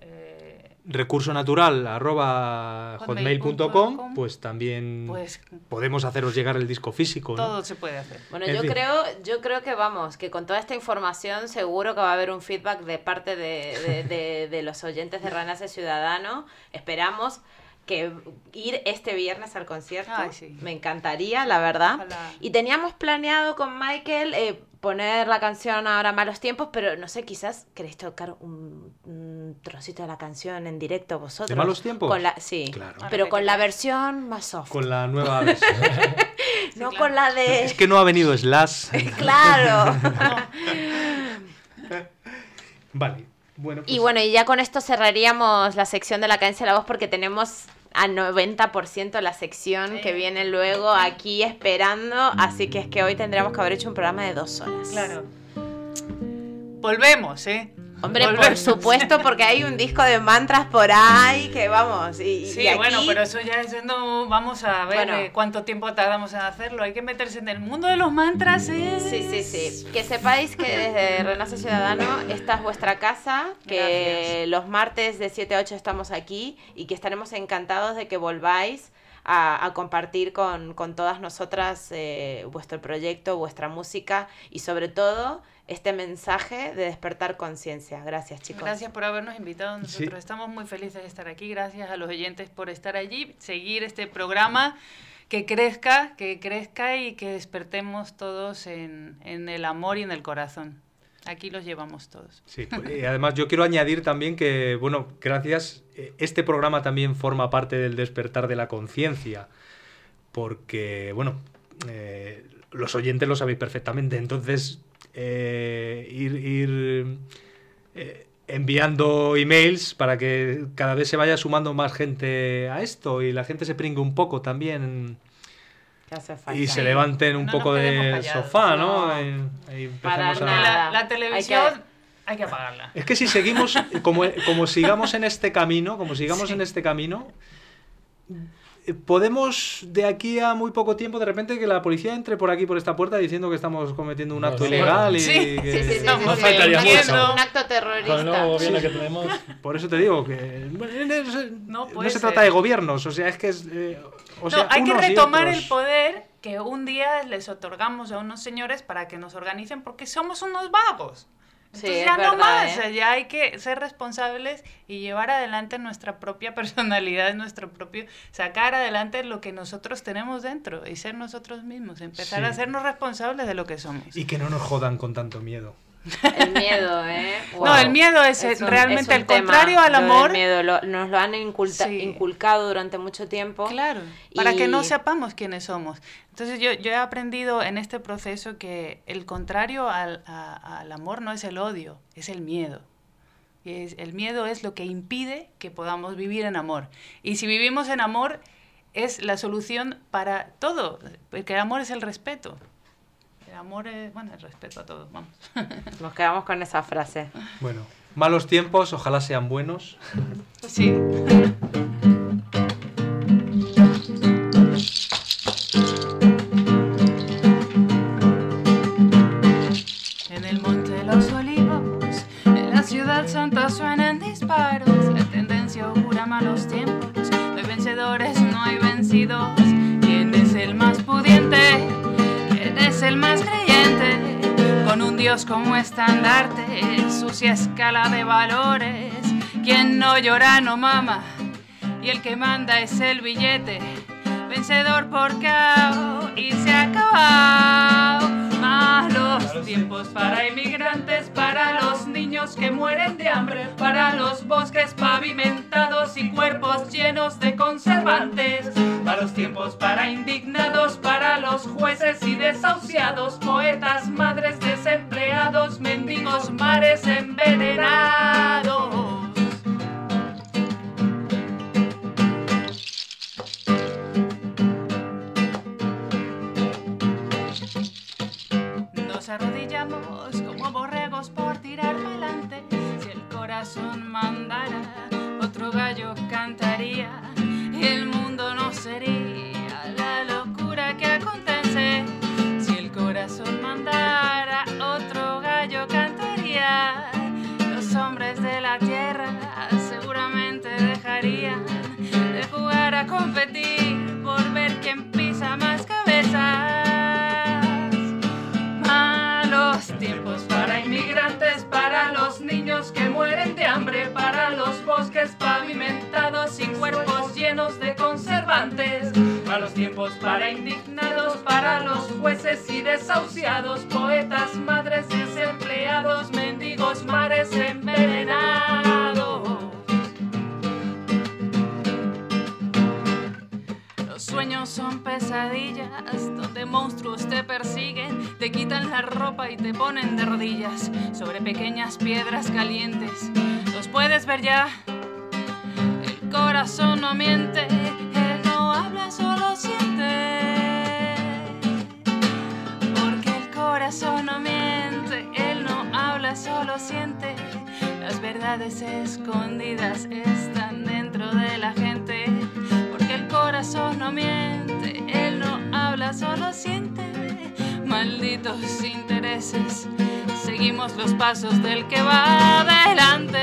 Recurso-natural@hotmail.com, pues también Pues podemos haceros llegar el disco físico, ¿no? todo se puede hacer. Bueno, En yo fin. creo que vamos, que con toda esta información seguro que va a haber un feedback de parte de los oyentes de Renace Ciudadano. Esperamos que ir este viernes al concierto. Ay, sí. Me encantaría, la verdad. Ojalá. Y teníamos planeado con Michael poner la canción Ahora Malos Tiempos, pero no sé, quizás queréis tocar un trocito de la canción en directo vosotros. ¿De Malos Tiempos? Sí, Claro. pero con la versión más soft. Con la nueva versión. No claro. con la de... Es que no ha venido Slash. Claro. Vale. Bueno, pues, Y bueno, y ya con esto cerraríamos la sección de la cadencia de la voz porque tenemos al 90% la sección que viene luego aquí esperando, así que es que hoy tendríamos que haber hecho un programa de 2 horas. Claro. Volvemos, ¿eh? Hombre, por Volvemos. supuesto, porque hay un disco de mantras por ahí que vamos, y Sí, aquí... bueno, pero eso ya es no vamos a ver Bueno. cuánto tiempo tardamos en hacerlo. Hay que meterse en el mundo de los mantras, ¿eh? Sí. Que sepáis que desde Renace Ciudadano esta es vuestra casa, que Gracias. los martes de 7 a 8 estamos aquí y que estaremos encantados de que volváis a compartir con todas nosotras vuestro proyecto, vuestra música y sobre todo este mensaje de despertar conciencia. Gracias, chicos. Gracias por habernos invitado. Nosotros Sí. estamos muy felices de estar aquí. Gracias a los oyentes por estar allí, seguir este programa, que crezca y que despertemos todos en el amor y en el corazón. Aquí los llevamos todos. sí, y además yo quiero añadir también que, bueno, gracias, este programa también forma parte del despertar de la conciencia, porque, bueno, los oyentes lo sabéis perfectamente, entonces ir enviando emails para que cada vez se vaya sumando más gente a esto y la gente se pringue un poco también Que hace falta. y se levanten un No poco nos quedemos del callados. sofá, ¿no? No. Y Para empecemos nada. La televisión Hay hay que apagarla. Es que si seguimos, como sigamos en este camino, podemos de aquí a muy poco tiempo de repente que la policía entre por aquí por esta puerta diciendo que estamos cometiendo un acto Sí. ilegal y Sí. que- Sí. Estamos faltaría delinquiendo. mucho. Un acto Con el nuevo terrorista. gobierno que tenemos, por eso te digo que bueno, No no puede se ser. trata de gobiernos, o sea, es que es o sea, No, hay que unos y retomar otros. el poder que un día les otorgamos a unos señores para que nos organicen porque somos unos vagos. Sí, Entonces es ya no verdad, más, ¿eh? ya hay que ser responsables y llevar adelante nuestra propia personalidad, sacar adelante lo que nosotros tenemos dentro y ser nosotros mismos, empezar Sí. a hacernos responsables de lo que somos. Y que no nos jodan con tanto miedo. El miedo, ¿eh? No, el miedo es realmente el contrario al amor. El miedo nos lo han inculcado durante mucho tiempo. Claro, para que no Y- sepamos quiénes somos. Entonces yo he aprendido en este proceso que el contrario al amor no es el odio, es el miedo. El miedo es lo que impide que podamos vivir en amor. Y si vivimos en amor es la solución para todo, porque el amor es el respeto. El amor es, bueno, el respeto a todo, vamos. Nos quedamos con esa frase. Bueno, malos tiempos, ojalá sean buenos. Sí. En el Monte de los Olivos, en la ciudad santa suenan disparos. La tendencia augura malos tiempos. No hay vencedores, no hay vencidos. el más creyente, con un Dios como estandarte, sucia escala de valores. Quien no llora no mama, y el que manda es el billete, vencedor por KO y se ha acabado. Malos tiempos para inmigrantes, para los niños que mueren de hambre, para los bosques pavimentados y cuerpos llenos de conservantes. Malos tiempos para indignados, para los jueces y desahuciados, poetas, madres desempleados, mendigos, mares envenenados. Nos arrodillamos como borregos por tirar pa'lante. Si el corazón mandara, otro gallo cantaría y el mundo no sería la locura que acontece. Si el corazón mandara, otro gallo cantaría. Los hombres de la tierra seguramente dejarían de jugar a competir por ver quién pisa más cabezas. Malos tiempos para inmigrantes, para los niños que mueren de hambre, para los bosques pavimentados y cuerpos llenos de conservantes. Malos tiempos para indignados, para los jueces y desahuciados, poetas, madres desempleados, mendigos, mares envenenados. Los sueños son pesadillas donde monstruos te persiguen, te quitan la ropa y te ponen de rodillas sobre pequeñas piedras calientes. ¿Los puedes ver ya? El corazón no miente, él no habla, solo siente. Porque el corazón no miente, él no habla, solo siente. Las verdades escondidas están dentro de la gente. Porque el corazón no miente, él no habla, solo siente. Malditos intereses, seguimos los pasos del que va adelante.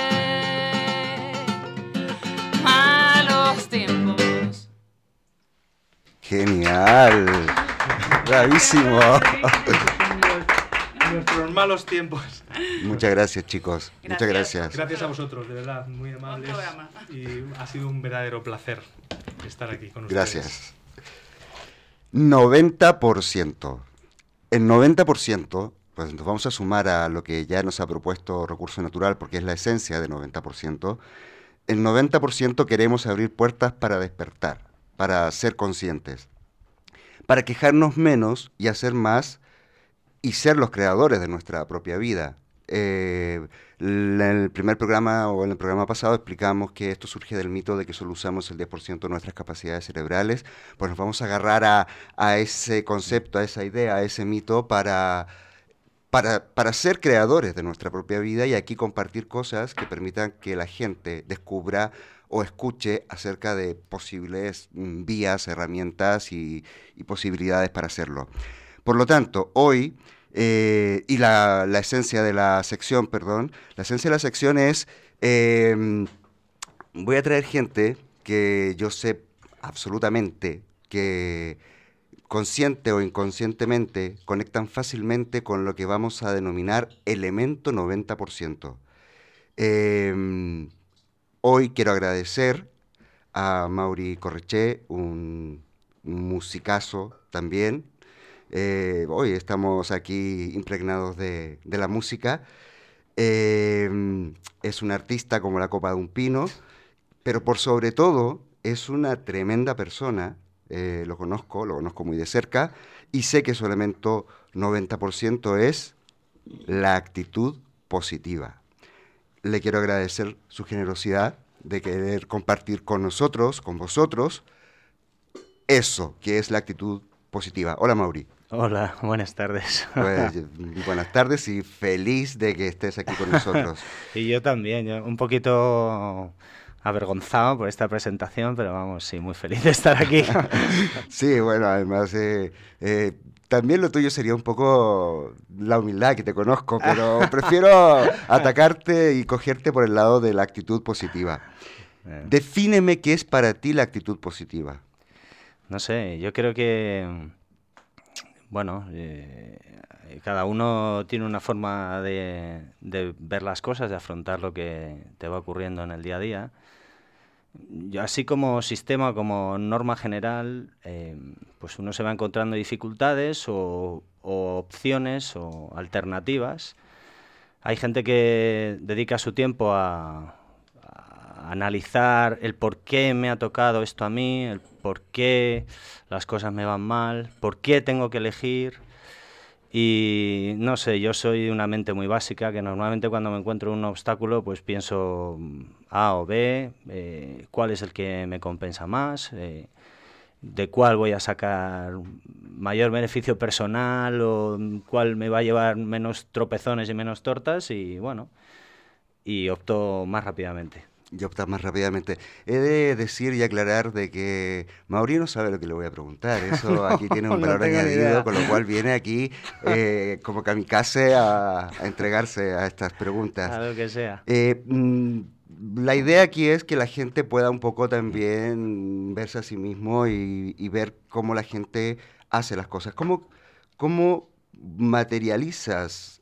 Malos tiempos. Genial, bravísimo. Nuestros malos tiempos. Muchas gracias, chicos. Muchas gracias. Gracias a vosotros, de verdad, muy amables. Y ha sido un verdadero placer estar aquí con ustedes. Gracias. 90%. El 90%, pues nos vamos a sumar a lo que ya nos ha propuesto Recurso Natural, porque es la esencia del 90%. El 90% queremos abrir puertas para despertar, para ser conscientes, para quejarnos menos y hacer más y ser los creadores de nuestra propia vida. En el primer programa o en el programa pasado explicamos que esto surge del mito de que solo usamos el 10% de nuestras capacidades cerebrales. Pues nos vamos a agarrar a ese concepto, a esa idea, a ese mito para ser creadores de nuestra propia vida y aquí compartir cosas que permitan que la gente descubra o escuche acerca de posibles vías, herramientas y posibilidades para hacerlo. Por lo tanto, hoy, y la esencia de la sección, la esencia de la sección es, voy a traer gente que yo sé absolutamente que consciente o inconscientemente conectan fácilmente con lo que vamos a denominar elemento 90%. Hoy quiero agradecer a Mauri Correché, un musicazo también. Hoy estamos aquí impregnados de la música. Es un artista como la copa de un pino, pero por sobre todo es una tremenda persona. Lo conozco muy de cerca y sé que su elemento 90% es la actitud positiva. Le quiero agradecer su generosidad de querer compartir con nosotros, con vosotros, eso que es la actitud positiva. Hola, Mauri. Hola, buenas tardes. Pues, buenas tardes y feliz de que estés aquí con nosotros. Y yo también, un poquito avergonzado por esta presentación, pero vamos, sí, muy feliz de estar aquí. Sí, bueno, además también lo tuyo sería un poco la humildad, que te conozco, pero prefiero atacarte y cogerte por el lado de la actitud positiva. Defíneme qué es para ti la actitud positiva. No sé, yo creo que bueno, cada uno tiene una forma de ver las cosas, de afrontar lo que te va ocurriendo en el día a día. Yo, así como sistema, como norma general, pues uno se va encontrando dificultades o opciones o alternativas. Hay gente que dedica su tiempo a analizar el por qué me ha tocado esto a mí, el por qué las cosas me van mal, por qué tengo que elegir. Y no sé, yo soy una mente muy básica, que normalmente cuando me encuentro un obstáculo pues pienso A o B, cuál es el que me compensa más, de cuál voy a sacar mayor beneficio personal o cuál me va a llevar menos tropezones y menos tortas, y bueno, y opto más rápidamente. Y optas más rápidamente. He de decir y aclarar de que Mauri no sabe lo que le voy a preguntar. Eso aquí tiene un valor añadido, con lo cual viene aquí como kamikaze a entregarse a estas preguntas. A lo que sea. La idea aquí es que la gente pueda un poco también verse a sí mismo y ver cómo la gente hace las cosas. ¿Cómo materializas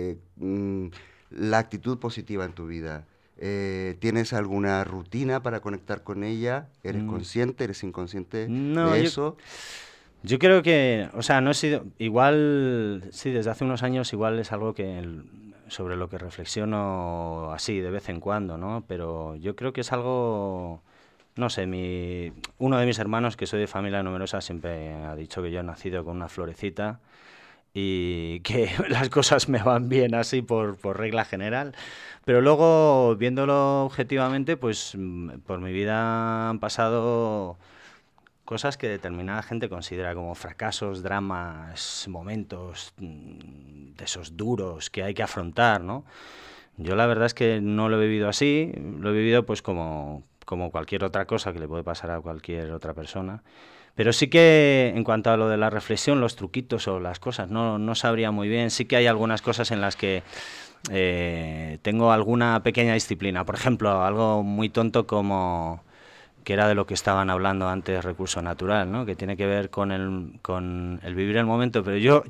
la actitud positiva en tu vida? ¿Tienes alguna rutina para conectar con ella? ¿Eres consciente, eres inconsciente de eso? Yo creo que, o sea, no he sido, igual, sí, desde hace unos años igual es algo que sobre lo que reflexiono así de vez en cuando, ¿no? Pero yo creo que es algo, no sé, uno de mis hermanos, que soy de familia numerosa, siempre ha dicho que yo he nacido con una florecita y que las cosas me van bien así por regla general. Pero luego, viéndolo objetivamente, pues por mi vida han pasado cosas que determinada gente considera como fracasos, dramas, momentos de esos duros que hay que afrontar, ¿no? Yo la verdad es que no lo he vivido así, lo he vivido pues como cualquier otra cosa que le puede pasar a cualquier otra persona. Pero sí que en cuanto a lo de la reflexión, los truquitos o las cosas, no sabría muy bien. Sí que hay algunas cosas en las que tengo alguna pequeña disciplina. Por ejemplo, algo muy tonto como, que era de lo que estaban hablando antes, recurso natural, ¿no? Que tiene que ver con el vivir el momento, pero yo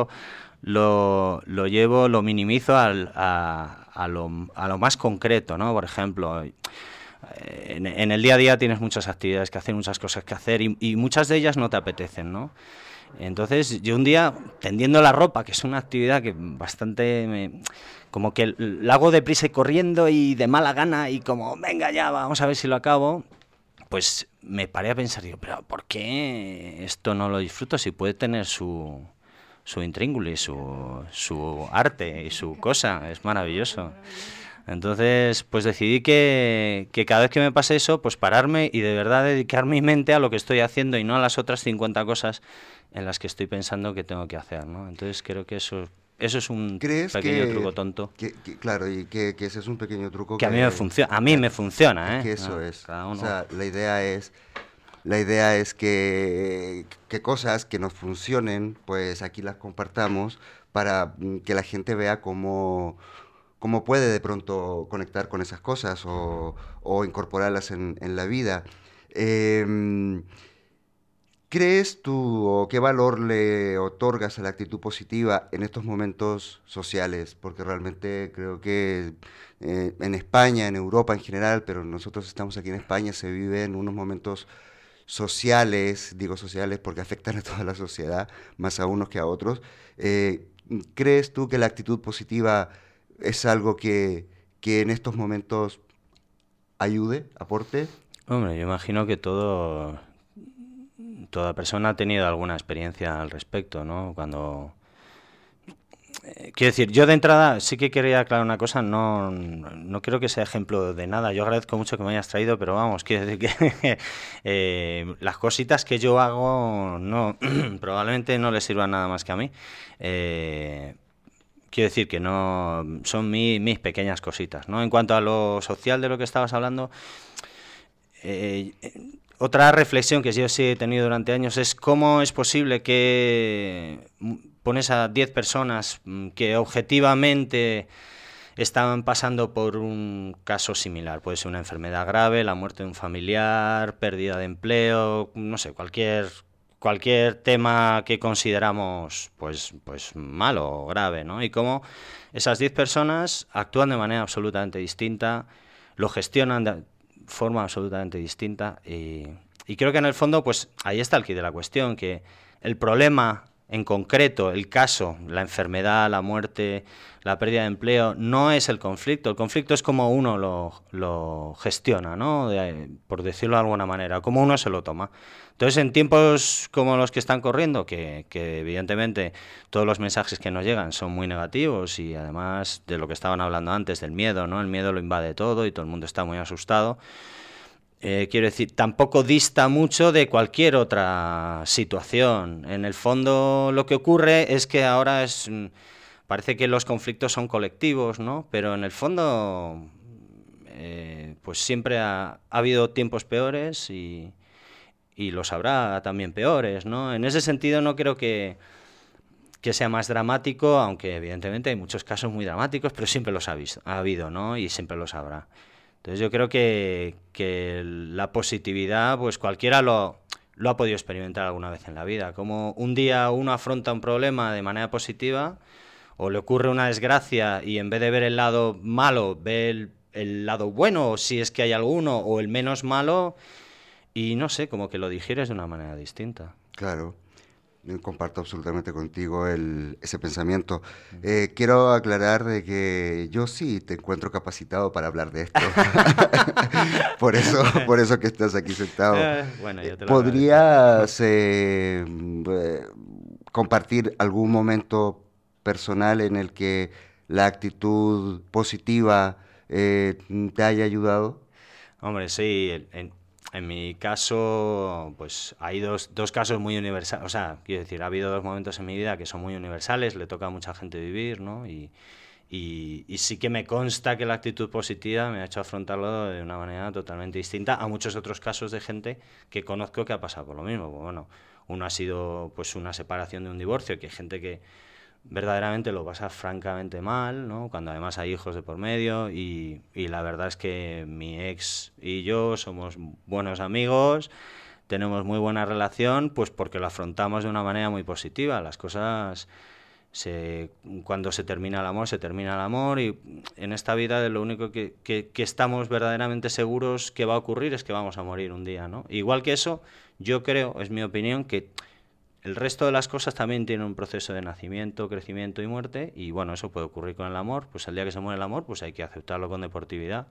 lo llevo, lo minimizo a lo más concreto, ¿no? Por ejemplo, en el día a día tienes muchas actividades que hacer, muchas cosas que hacer y muchas de ellas no te apetecen, ¿no? Entonces yo un día, tendiendo la ropa, que es una actividad que bastante como que la hago deprisa y corriendo y de mala gana y como, venga ya, vamos a ver si lo acabo, pues me paré a pensar, digo, pero ¿por qué esto no lo disfruto si puede tener su intríngulis, su arte y su cosa? Es maravilloso. Entonces, pues decidí que cada vez que me pase eso, pues pararme y de verdad dedicar mi mente a lo que estoy haciendo y no a las otras 50 cosas en las que estoy pensando que tengo que hacer, ¿no? Entonces creo que eso es un pequeño truco tonto. Claro, y que ese es un pequeño truco que a mí me funciona. A mí me funciona, ¿eh? Que eso es. Cada uno. O sea, la idea es que cosas que nos funcionen, pues aquí las compartamos para que la gente vea cómo puede de pronto conectar con esas cosas o incorporarlas en la vida. ¿Crees tú o qué valor le otorgas a la actitud positiva en estos momentos sociales? Porque realmente creo que en España, en Europa en general, pero nosotros estamos aquí en España, se viven unos momentos sociales, digo sociales porque afectan a toda la sociedad, más a unos que a otros. ¿Crees tú que la actitud positiva es algo que en estos momentos ayude, aporte? Hombre, yo imagino que toda persona ha tenido alguna experiencia al respecto, ¿no? Quiero decir, yo de entrada sí que quería aclarar una cosa, no creo que sea ejemplo de nada. Yo agradezco mucho que me hayas traído, pero vamos, quiero decir que las cositas que yo hago probablemente no les sirvan nada más que a mí. Quiero decir que no son mis pequeñas cositas, ¿no? En cuanto a lo social de lo que estabas hablando, otra reflexión que yo sí he tenido durante años es cómo es posible que pones a 10 personas que objetivamente estaban pasando por un caso similar. Puede ser una enfermedad grave, la muerte de un familiar, pérdida de empleo, no sé, cualquier cualquier tema que consideramos pues malo o grave, ¿no? Y cómo esas 10 personas actúan de manera absolutamente distinta, lo gestionan de forma absolutamente distinta y creo que en el fondo pues ahí está el quid de la cuestión, que el problema en concreto, el caso, la enfermedad, la muerte, la pérdida de empleo, no es el conflicto es como uno lo gestiona, ¿no? Por decirlo de alguna manera, como uno se lo toma. Entonces, en tiempos como los que están corriendo, que evidentemente todos los mensajes que nos llegan son muy negativos y además de lo que estaban hablando antes, del miedo, ¿no? El miedo lo invade todo y todo el mundo está muy asustado. Quiero decir, tampoco dista mucho de cualquier otra situación. En el fondo lo que ocurre es que ahora parece que los conflictos son colectivos, ¿no? Pero en el fondo pues siempre ha habido tiempos peores y los habrá también peores, ¿no? En ese sentido no creo que sea más dramático, aunque evidentemente hay muchos casos muy dramáticos, pero siempre los ha habido, ¿no? Y siempre los habrá. Entonces yo creo que la positividad, pues cualquiera lo ha podido experimentar alguna vez en la vida. Como un día uno afronta un problema de manera positiva o le ocurre una desgracia y en vez de ver el lado malo, ve el lado bueno, o si es que hay alguno, o el menos malo, y no sé, como que lo digieres de una manera distinta. Claro. Comparto absolutamente contigo ese pensamiento. Quiero aclarar de que yo sí te encuentro capacitado para hablar de esto. por eso que estás aquí sentado. Bueno, yo te lo ¿Podrías compartir algún momento personal en el que la actitud positiva te haya ayudado? Hombre, sí. En mi caso, pues hay dos casos muy universales, o sea, quiero decir, ha habido 2 momentos en mi vida que son muy universales, le toca a mucha gente vivir, ¿no? Y sí que me consta que la actitud positiva me ha hecho afrontarlo de una manera totalmente distinta a muchos otros casos de gente que conozco que ha pasado por lo mismo. Bueno, uno ha sido pues una separación de un divorcio, que hay gente que verdaderamente lo pasa francamente mal, ¿no? Cuando además hay hijos de por medio y la verdad es que mi ex y yo somos buenos amigos, tenemos muy buena relación, pues porque lo afrontamos de una manera muy positiva. Las cosas, cuando se termina el amor y en esta vida lo único que estamos verdaderamente seguros que va a ocurrir es que vamos a morir un día, ¿no? Igual que eso, yo creo, es mi opinión, que el resto de las cosas también tienen un proceso de nacimiento, crecimiento y muerte, y bueno, eso puede ocurrir con el amor, pues el día que se muere el amor, pues hay que aceptarlo con deportividad.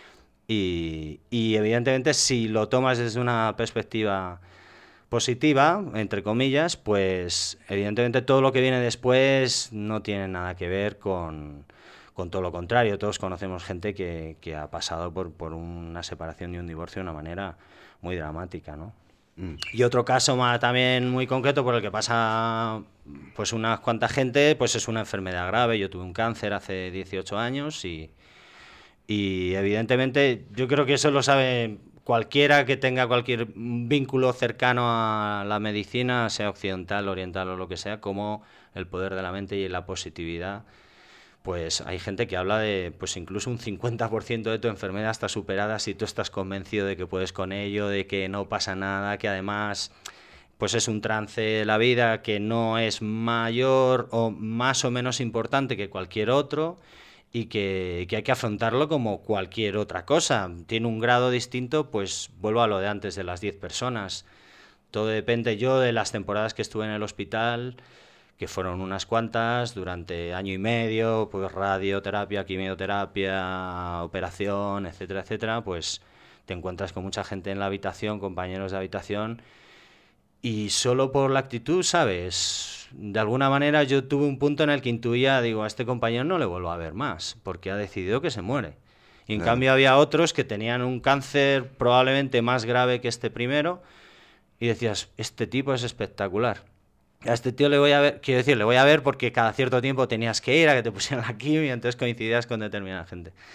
Y evidentemente si lo tomas desde una perspectiva positiva, entre comillas, pues evidentemente todo lo que viene después no tiene nada que ver con todo lo contrario. Todos conocemos gente que ha pasado por una separación y un divorcio de una manera muy dramática, ¿no? Y otro caso también muy concreto por el que pasa pues unas cuantas gente, pues es una enfermedad grave. Yo tuve un cáncer hace 18 años y evidentemente yo creo que eso lo sabe cualquiera que tenga cualquier vínculo cercano a la medicina, sea occidental, oriental o lo que sea, como el poder de la mente y la positividad. Pues hay gente que habla de pues incluso un 50% de tu enfermedad está superada si tú estás convencido de que puedes con ello, de que no pasa nada, que además pues es un trance de la vida que no es mayor o más o menos importante que cualquier otro y que hay que afrontarlo como cualquier otra cosa. Tiene un grado distinto, pues vuelvo a lo de antes de las 10 personas. Todo depende yo de las temporadas que estuve en el hospital, que fueron unas cuantas, durante año y medio, pues radioterapia, quimioterapia, operación, etcétera, etcétera, pues te encuentras con mucha gente en la habitación, compañeros de habitación, y solo por la actitud, ¿sabes? De alguna manera yo tuve un punto en el que intuía, digo, a este compañero no le vuelvo a ver más, porque ha decidido que se muere. Y en cambio había otros que tenían un cáncer probablemente más grave que este primero, y decías, este tipo es espectacular. A este tío le voy a ver, quiero decir, le voy a ver porque cada cierto tiempo tenías que ir a que te pusieran la quimio y entonces coincidías con determinada gente.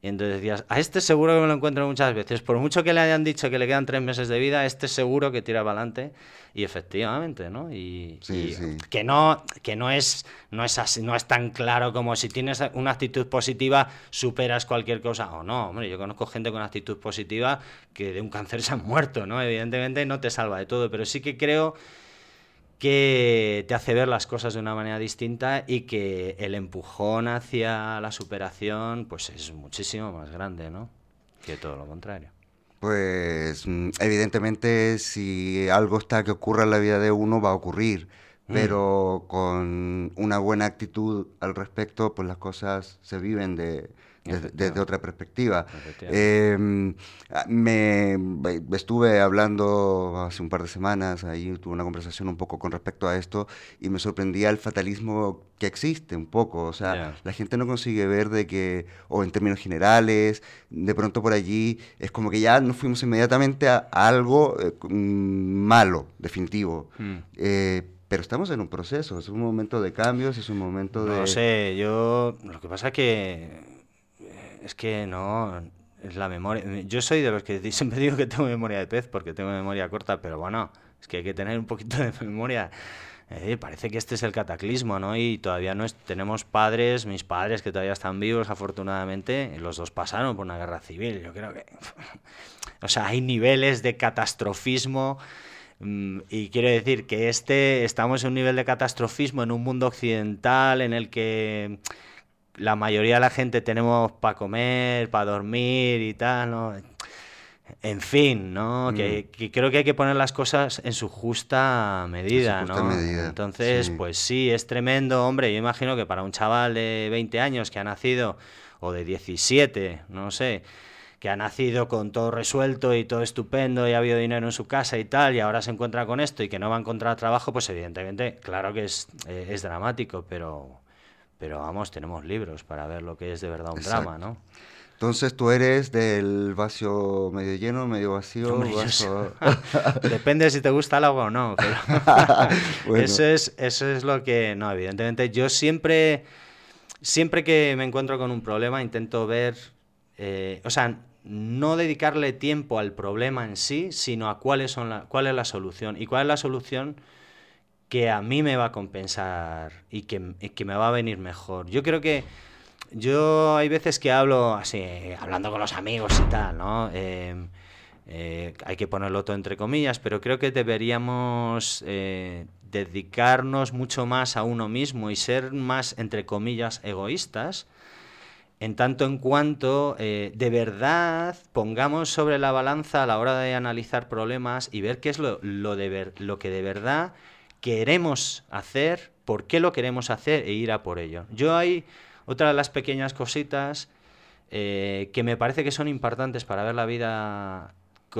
Y entonces decías, a este seguro que me lo encuentro muchas veces. Por mucho que le hayan dicho que le quedan 3 meses de vida, este seguro que tira para adelante. Y efectivamente, ¿no? Y que no es así, no es tan claro como si tienes una actitud positiva superas cualquier cosa o no. Hombre, yo conozco gente con actitud positiva que de un cáncer se han muerto, ¿no? Evidentemente no te salva de todo, pero sí que creo que te hace ver las cosas de una manera distinta y que el empujón hacia la superación pues es muchísimo más grande, ¿no? Que todo lo contrario. Pues evidentemente si algo está que ocurra en la vida de uno va a ocurrir, pero con una buena actitud al respecto, pues las cosas se viven desde otra perspectiva. Me estuve hablando hace un par de semanas, ahí tuve una conversación un poco con respecto a esto y me sorprendía el fatalismo que existe un poco, o sea, la gente no consigue ver de que, o en términos generales, de pronto por allí es como que ya nos fuimos inmediatamente a algo malo, definitivo. Pero estamos en un proceso, es un momento de cambios, es un momento de... No sé, lo que pasa es que no, es la memoria. Yo soy de los que siempre digo que tengo memoria de pez porque tengo memoria corta, pero bueno, es que hay que tener un poquito de memoria. Parece que este es el cataclismo, ¿no? Y todavía no tenemos padres, mis padres que todavía están vivos, afortunadamente, los dos pasaron por una guerra civil. Yo creo que... O sea, hay niveles de catastrofismo. Y quiero decir que estamos en un nivel de catastrofismo en un mundo occidental en el que la mayoría de la gente tenemos para comer, para dormir y tal, ¿no? En fin, ¿no? Que creo que hay que poner las cosas en su justa medida, ¿no? Entonces, pues sí, es tremendo, hombre. Yo imagino que para un chaval de 20 años que ha nacido, o de 17, no sé, que ha nacido con todo resuelto y todo estupendo y ha habido dinero en su casa y tal, y ahora se encuentra con esto y que no va a encontrar trabajo, pues evidentemente, claro que es dramático, pero vamos, tenemos libros para ver lo que es de verdad un drama, ¿no? Entonces, ¿tú eres del vaso medio lleno, medio vacío? Hombre, depende si te gusta el agua o no, pero bueno. Eso es lo que... No, evidentemente, yo siempre que me encuentro con un problema intento ver... o sea, no dedicarle tiempo al problema en sí, sino a cuál es la solución. ¿Y cuál es la solución que a mí me va a compensar y que me va a venir mejor? Yo creo que hay veces que hablo así, hablando con los amigos y tal, ¿no? Hay que ponerlo todo entre comillas, pero creo que deberíamos dedicarnos mucho más a uno mismo y ser más, entre comillas, egoístas, en tanto en cuanto de verdad pongamos sobre la balanza a la hora de analizar problemas y ver qué es lo que de verdad queremos hacer, por qué lo queremos hacer e ir a por ello. Yo hay otra de las pequeñas cositas que me parece que son importantes para ver la vida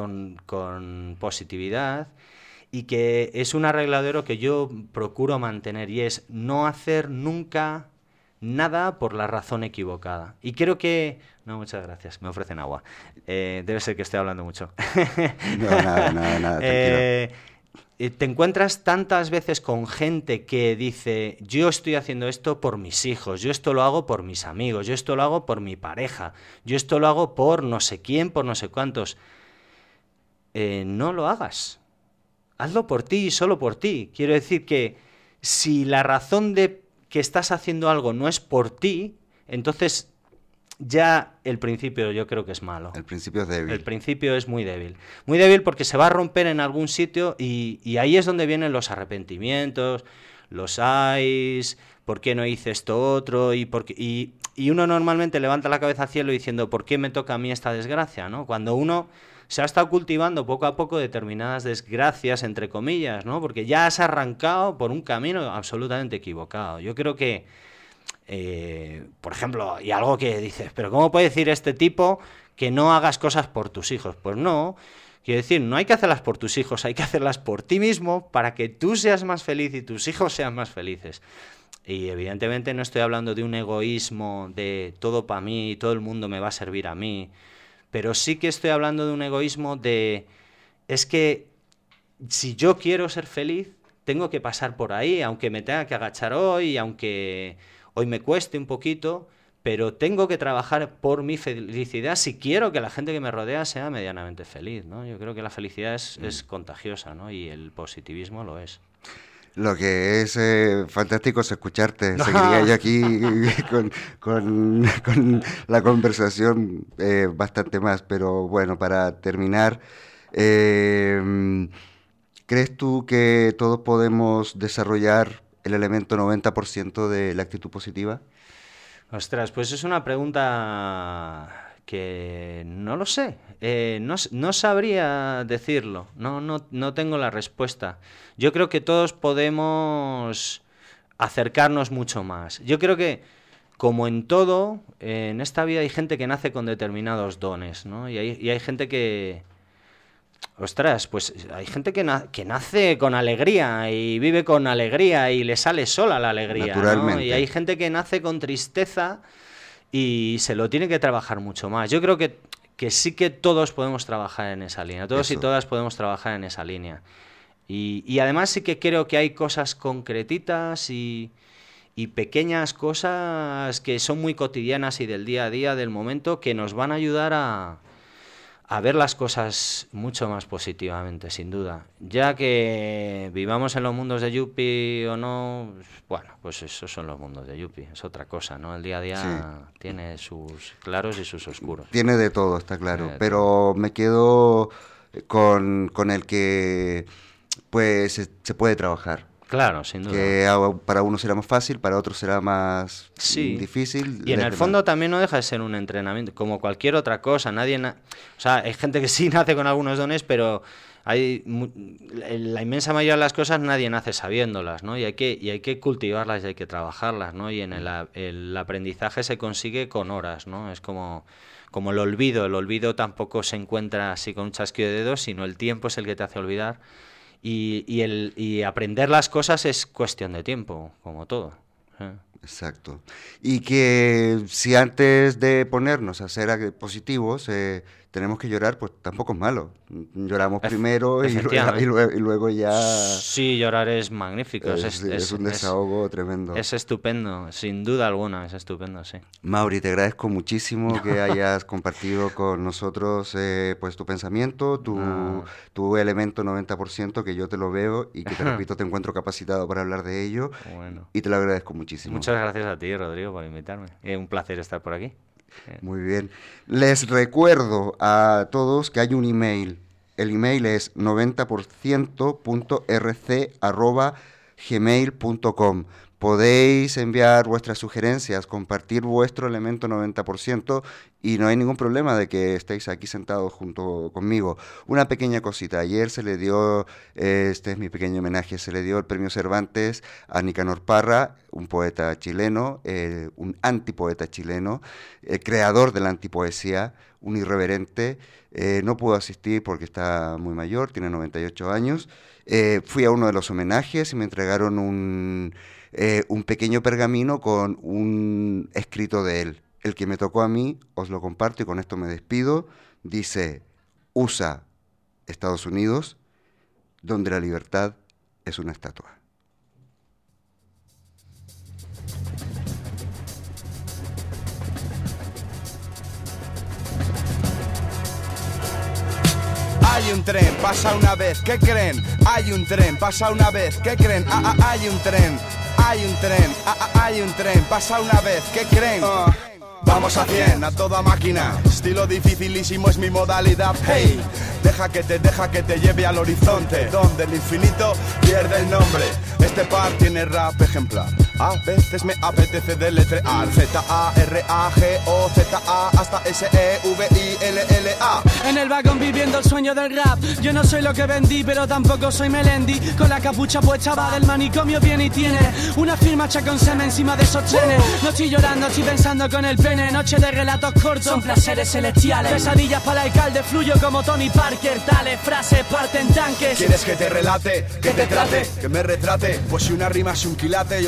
con positividad y que es un arregladero que yo procuro mantener, y es no hacer nunca nada por la razón equivocada. Y creo que... No, muchas gracias, me ofrecen agua. Debe ser que estoy hablando mucho. No, nada, tranquilo. Te encuentras tantas veces con gente que dice, yo estoy haciendo esto por mis hijos, yo esto lo hago por mis amigos, yo esto lo hago por mi pareja, yo esto lo hago por no sé quién, por no sé cuántos. No lo hagas. Hazlo por ti y solo por ti. Quiero decir que si la razón de que estás haciendo algo no es por ti, entonces ya el principio yo creo que es malo. El principio es débil. El principio es muy débil. Muy débil porque se va a romper en algún sitio y ahí es donde vienen los arrepentimientos, los ayes, ¿por qué no hice esto otro? Y uno normalmente levanta la cabeza al cielo diciendo, ¿por qué me toca a mí esta desgracia? ¿No? Cuando uno se ha estado cultivando poco a poco determinadas desgracias, entre comillas, ¿no? Porque ya has arrancado por un camino absolutamente equivocado. Yo creo que, por ejemplo, y algo que dices, pero ¿cómo puede decir este tipo que no hagas cosas por tus hijos? Pues no, quiero decir, no hay que hacerlas por tus hijos, hay que hacerlas por ti mismo para que tú seas más feliz y tus hijos sean más felices. Y evidentemente no estoy hablando de un egoísmo de todo para mí, todo el mundo me va a servir a mí, pero sí que estoy hablando de un egoísmo es que si yo quiero ser feliz, tengo que pasar por ahí, aunque me tenga que agachar hoy, aunque hoy me cueste un poquito, pero tengo que trabajar por mi felicidad si quiero que la gente que me rodea sea medianamente feliz, ¿no? Yo creo que la felicidad es contagiosa, ¿no? Y el positivismo lo es. Lo que es fantástico es escucharte. Seguiría yo aquí con la conversación bastante más, pero bueno, para terminar, ¿crees tú que todos podemos desarrollar el elemento 90% de la actitud positiva? Ostras, pues es una pregunta que no lo sé, no sabría decirlo, no tengo la respuesta. Yo creo que todos podemos acercarnos mucho más. Yo creo que, como en todo, en esta vida hay gente que nace con determinados dones, ¿no? Y hay gente que... Ostras, pues hay gente que nace con alegría y vive con alegría y le sale sola la alegría, ¿no? Y hay gente que nace con tristeza y se lo tiene que trabajar mucho más. Yo creo que sí que todos podemos trabajar en esa línea, todos y todas podemos trabajar en esa línea. Y además sí que creo que hay cosas concretitas y pequeñas cosas que son muy cotidianas y del día a día, del momento, que nos van a ayudar a ver las cosas mucho más positivamente, sin duda. Ya que vivamos en los mundos de Yuppie o no, bueno, pues esos son los mundos de Yuppie, es otra cosa, ¿no? El día a día tiene sus claros y sus oscuros. Tiene de todo, está claro, pero me quedo con el que pues se puede trabajar. Claro, sin duda. Que para uno será más fácil, para otros será más difícil. Y en el fondo también no deja de ser un entrenamiento, como cualquier otra cosa. O sea, hay gente que sí nace con algunos dones, pero la inmensa mayoría de las cosas nadie nace sabiéndolas, ¿no? Y hay que cultivarlas y hay que trabajarlas, ¿no? Y el aprendizaje se consigue con horas, ¿no? Es como el olvido. El olvido tampoco se encuentra así con un chasquido de dedos, sino el tiempo es el que te hace olvidar. Y aprender las cosas es cuestión de tiempo, como todo. Exacto. Y que si antes de ponernos a ser positivos tenemos que llorar, pues tampoco es malo. Lloramos primero y luego ya... Sí, llorar es magnífico. Es un desahogo tremendo. Es estupendo, sin duda alguna, es estupendo, sí. Mauri, te agradezco muchísimo que hayas compartido con nosotros pues tu pensamiento, tu elemento 90%, que yo te lo veo y que te repito, te encuentro capacitado para hablar de ello. Bueno. Y te lo agradezco muchísimo. Muchas gracias a ti, Rodrigo, por invitarme. Es un placer estar por aquí. Muy bien. Les recuerdo a todos que hay un email. El email es 90%rc@gmail.com. Podéis enviar vuestras sugerencias, compartir vuestro elemento 90% y no hay ningún problema de que estéis aquí sentados junto conmigo. Una pequeña cosita, ayer se le dio, este es mi pequeño homenaje, se le dio el premio Cervantes a Nicanor Parra, un poeta chileno, un antipoeta chileno, creador de la antipoesía, un irreverente. No pudo asistir porque está muy mayor, tiene 98 años. Fui a uno de los homenajes y me entregaron un pequeño pergamino con un escrito de él. El que me tocó a mí, os lo comparto y con esto me despido. Dice: USA, Estados Unidos, donde la libertad es una estatua. Hay un tren, pasa una vez, ¿qué creen? Hay un tren, pasa una vez, ¿qué creen? Hay un tren, hay un tren, hay un tren, pasa una vez, ¿qué creen? Vamos a 100, a toda máquina, estilo dificilísimo es mi modalidad. Hey, deja que te lleve al horizonte, donde el infinito pierde el nombre. Este par tiene rap ejemplar. A veces me apetece deletrear Z-A-R-A-G-O-Z-A hasta S-E-V-I-L-L-A. En el vagón viviendo el sueño del rap. Yo no soy lo que vendí, pero tampoco soy Melendi. Con la capucha puesta va del manicomio viene y tiene una firma hecha con semen encima de esos trenes. No estoy llorando, estoy pensando con el pene. Noche de relatos cortos, son placeres celestiales. Pesadillas para el alcalde, fluyo como Tony Parker. Tales frases parten tanques. ¿Quieres que te relate, que te trate, que me retrate? Pues si una rima es un quilate, yo soy un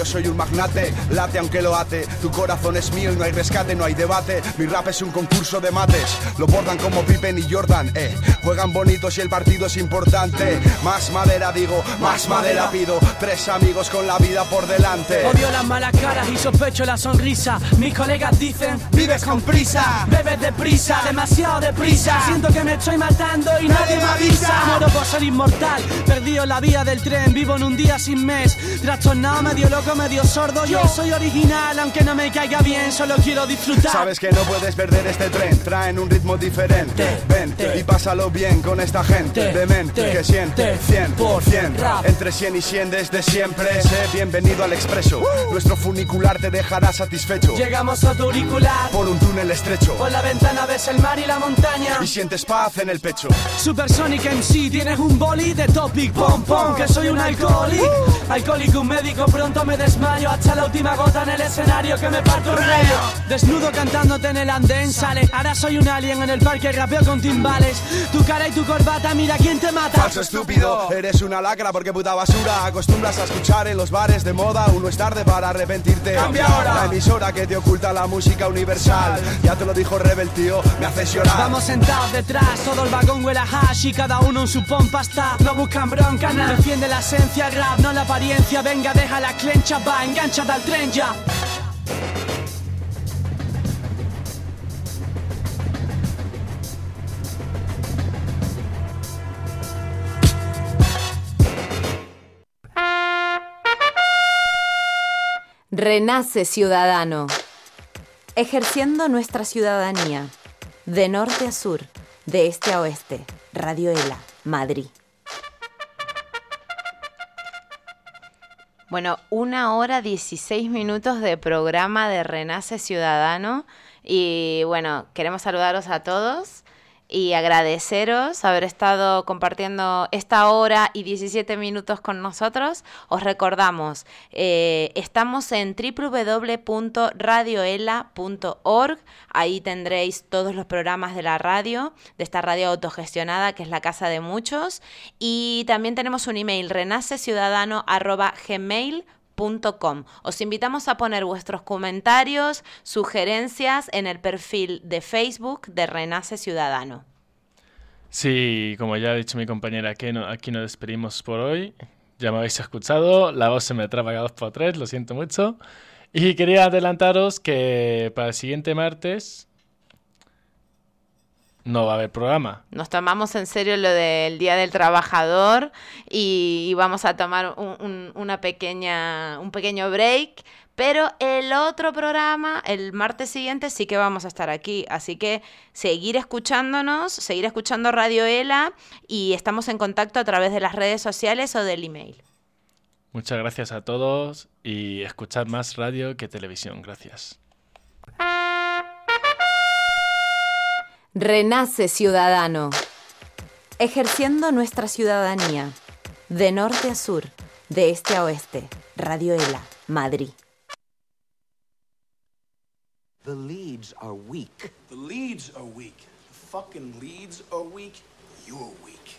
magnate, late aunque lo ate. Tu corazón es mío y no hay rescate, no hay debate. Mi rap es un concurso de mates. Lo bordan como Pippen y Jordan, Juegan bonitos y el partido es importante. Más madera digo, más madera pido. 3 amigos con la vida por delante. Odio las malas caras y sospecho la sonrisa. Mis colegas dicen, vives con prisa. Bebes deprisa, demasiado deprisa. Siento que me estoy matando y nadie me avisa. Muero por ser inmortal, perdido la vía del tren. Vivo en un día sin mes, trastornado, medio loco, medio sordo. Yo soy original, aunque no me caiga bien, solo quiero disfrutar. Sabes que no puedes perder este tren, traen un ritmo diferente. Vente y pásalo bien con esta gente demente que siente 100%. Entre 100 y 100 desde siempre. Sé bienvenido al expreso, nuestro funicular te dejará satisfecho. Llegamos a tu auricular, por un túnel estrecho. Por la ventana ves el mar y la montaña y sientes paz en el pecho. Supersonic MC, tienes un boli de Topic, pom pom, que soy un alcohólico. Alcohólico, un médico, pronto me desmayo. Hasta la última gota en el escenario que me parto un rayo. Desnudo cantándote en el andén, sale. Ahora soy un alien en el parque, rapeo con timbales. Tu cara y tu corbata, mira quién te mata. Falso estúpido, eres una lacra porque puta basura. Acostumbras a escuchar en los bares de moda. Aún no es tarde para arrepentirte. Cambia ahora. La emisora que te oculta la música universal. Ya te lo dijo Rebel, tío, me haces llorar. Vamos sentados detrás, todo el vagón huele a hash y cada uno en su pompa está. No buscan bronca, nada. Defiende la esencia rap, no la apariencia. Venga, deja la clencha, va, engánchate al tren ya. Renace Ciudadano. Ejerciendo nuestra ciudadanía. De norte a sur, de este a oeste. Radio ELA, Madrid. Bueno, 1 hora 16 minutos de programa de Renace Ciudadano. Y bueno, queremos saludaros a todos y agradeceros haber estado compartiendo esta hora y 17 minutos con nosotros. Os recordamos, estamos en www.radioela.org. Ahí tendréis todos los programas de la radio, de esta radio autogestionada que es la casa de muchos. Y también tenemos un email, renaceciudadano@gmail.com. Os invitamos a poner vuestros comentarios, sugerencias en el perfil de Facebook de Renace Ciudadano. Sí, como ya ha dicho mi compañera, aquí nos despedimos por hoy. Ya me habéis escuchado, la voz se me traba cada 2x3, lo siento mucho. Y quería adelantaros que para el siguiente martes no va a haber programa. Nos tomamos en serio lo del Día del Trabajador y vamos a tomar un pequeño break, pero el otro programa, el martes siguiente, sí que vamos a estar aquí. Así que seguir escuchándonos, seguir escuchando Radio ELA y estamos en contacto a través de las redes sociales o del email. Muchas gracias a todos y escuchad más radio que televisión. Gracias. Renace Ciudadano. Ejerciendo nuestra ciudadanía. De norte a sur, de este a oeste. Radio ELA, Madrid. The leads are weak. The leads are weak. The fucking leads are weak. You're weak.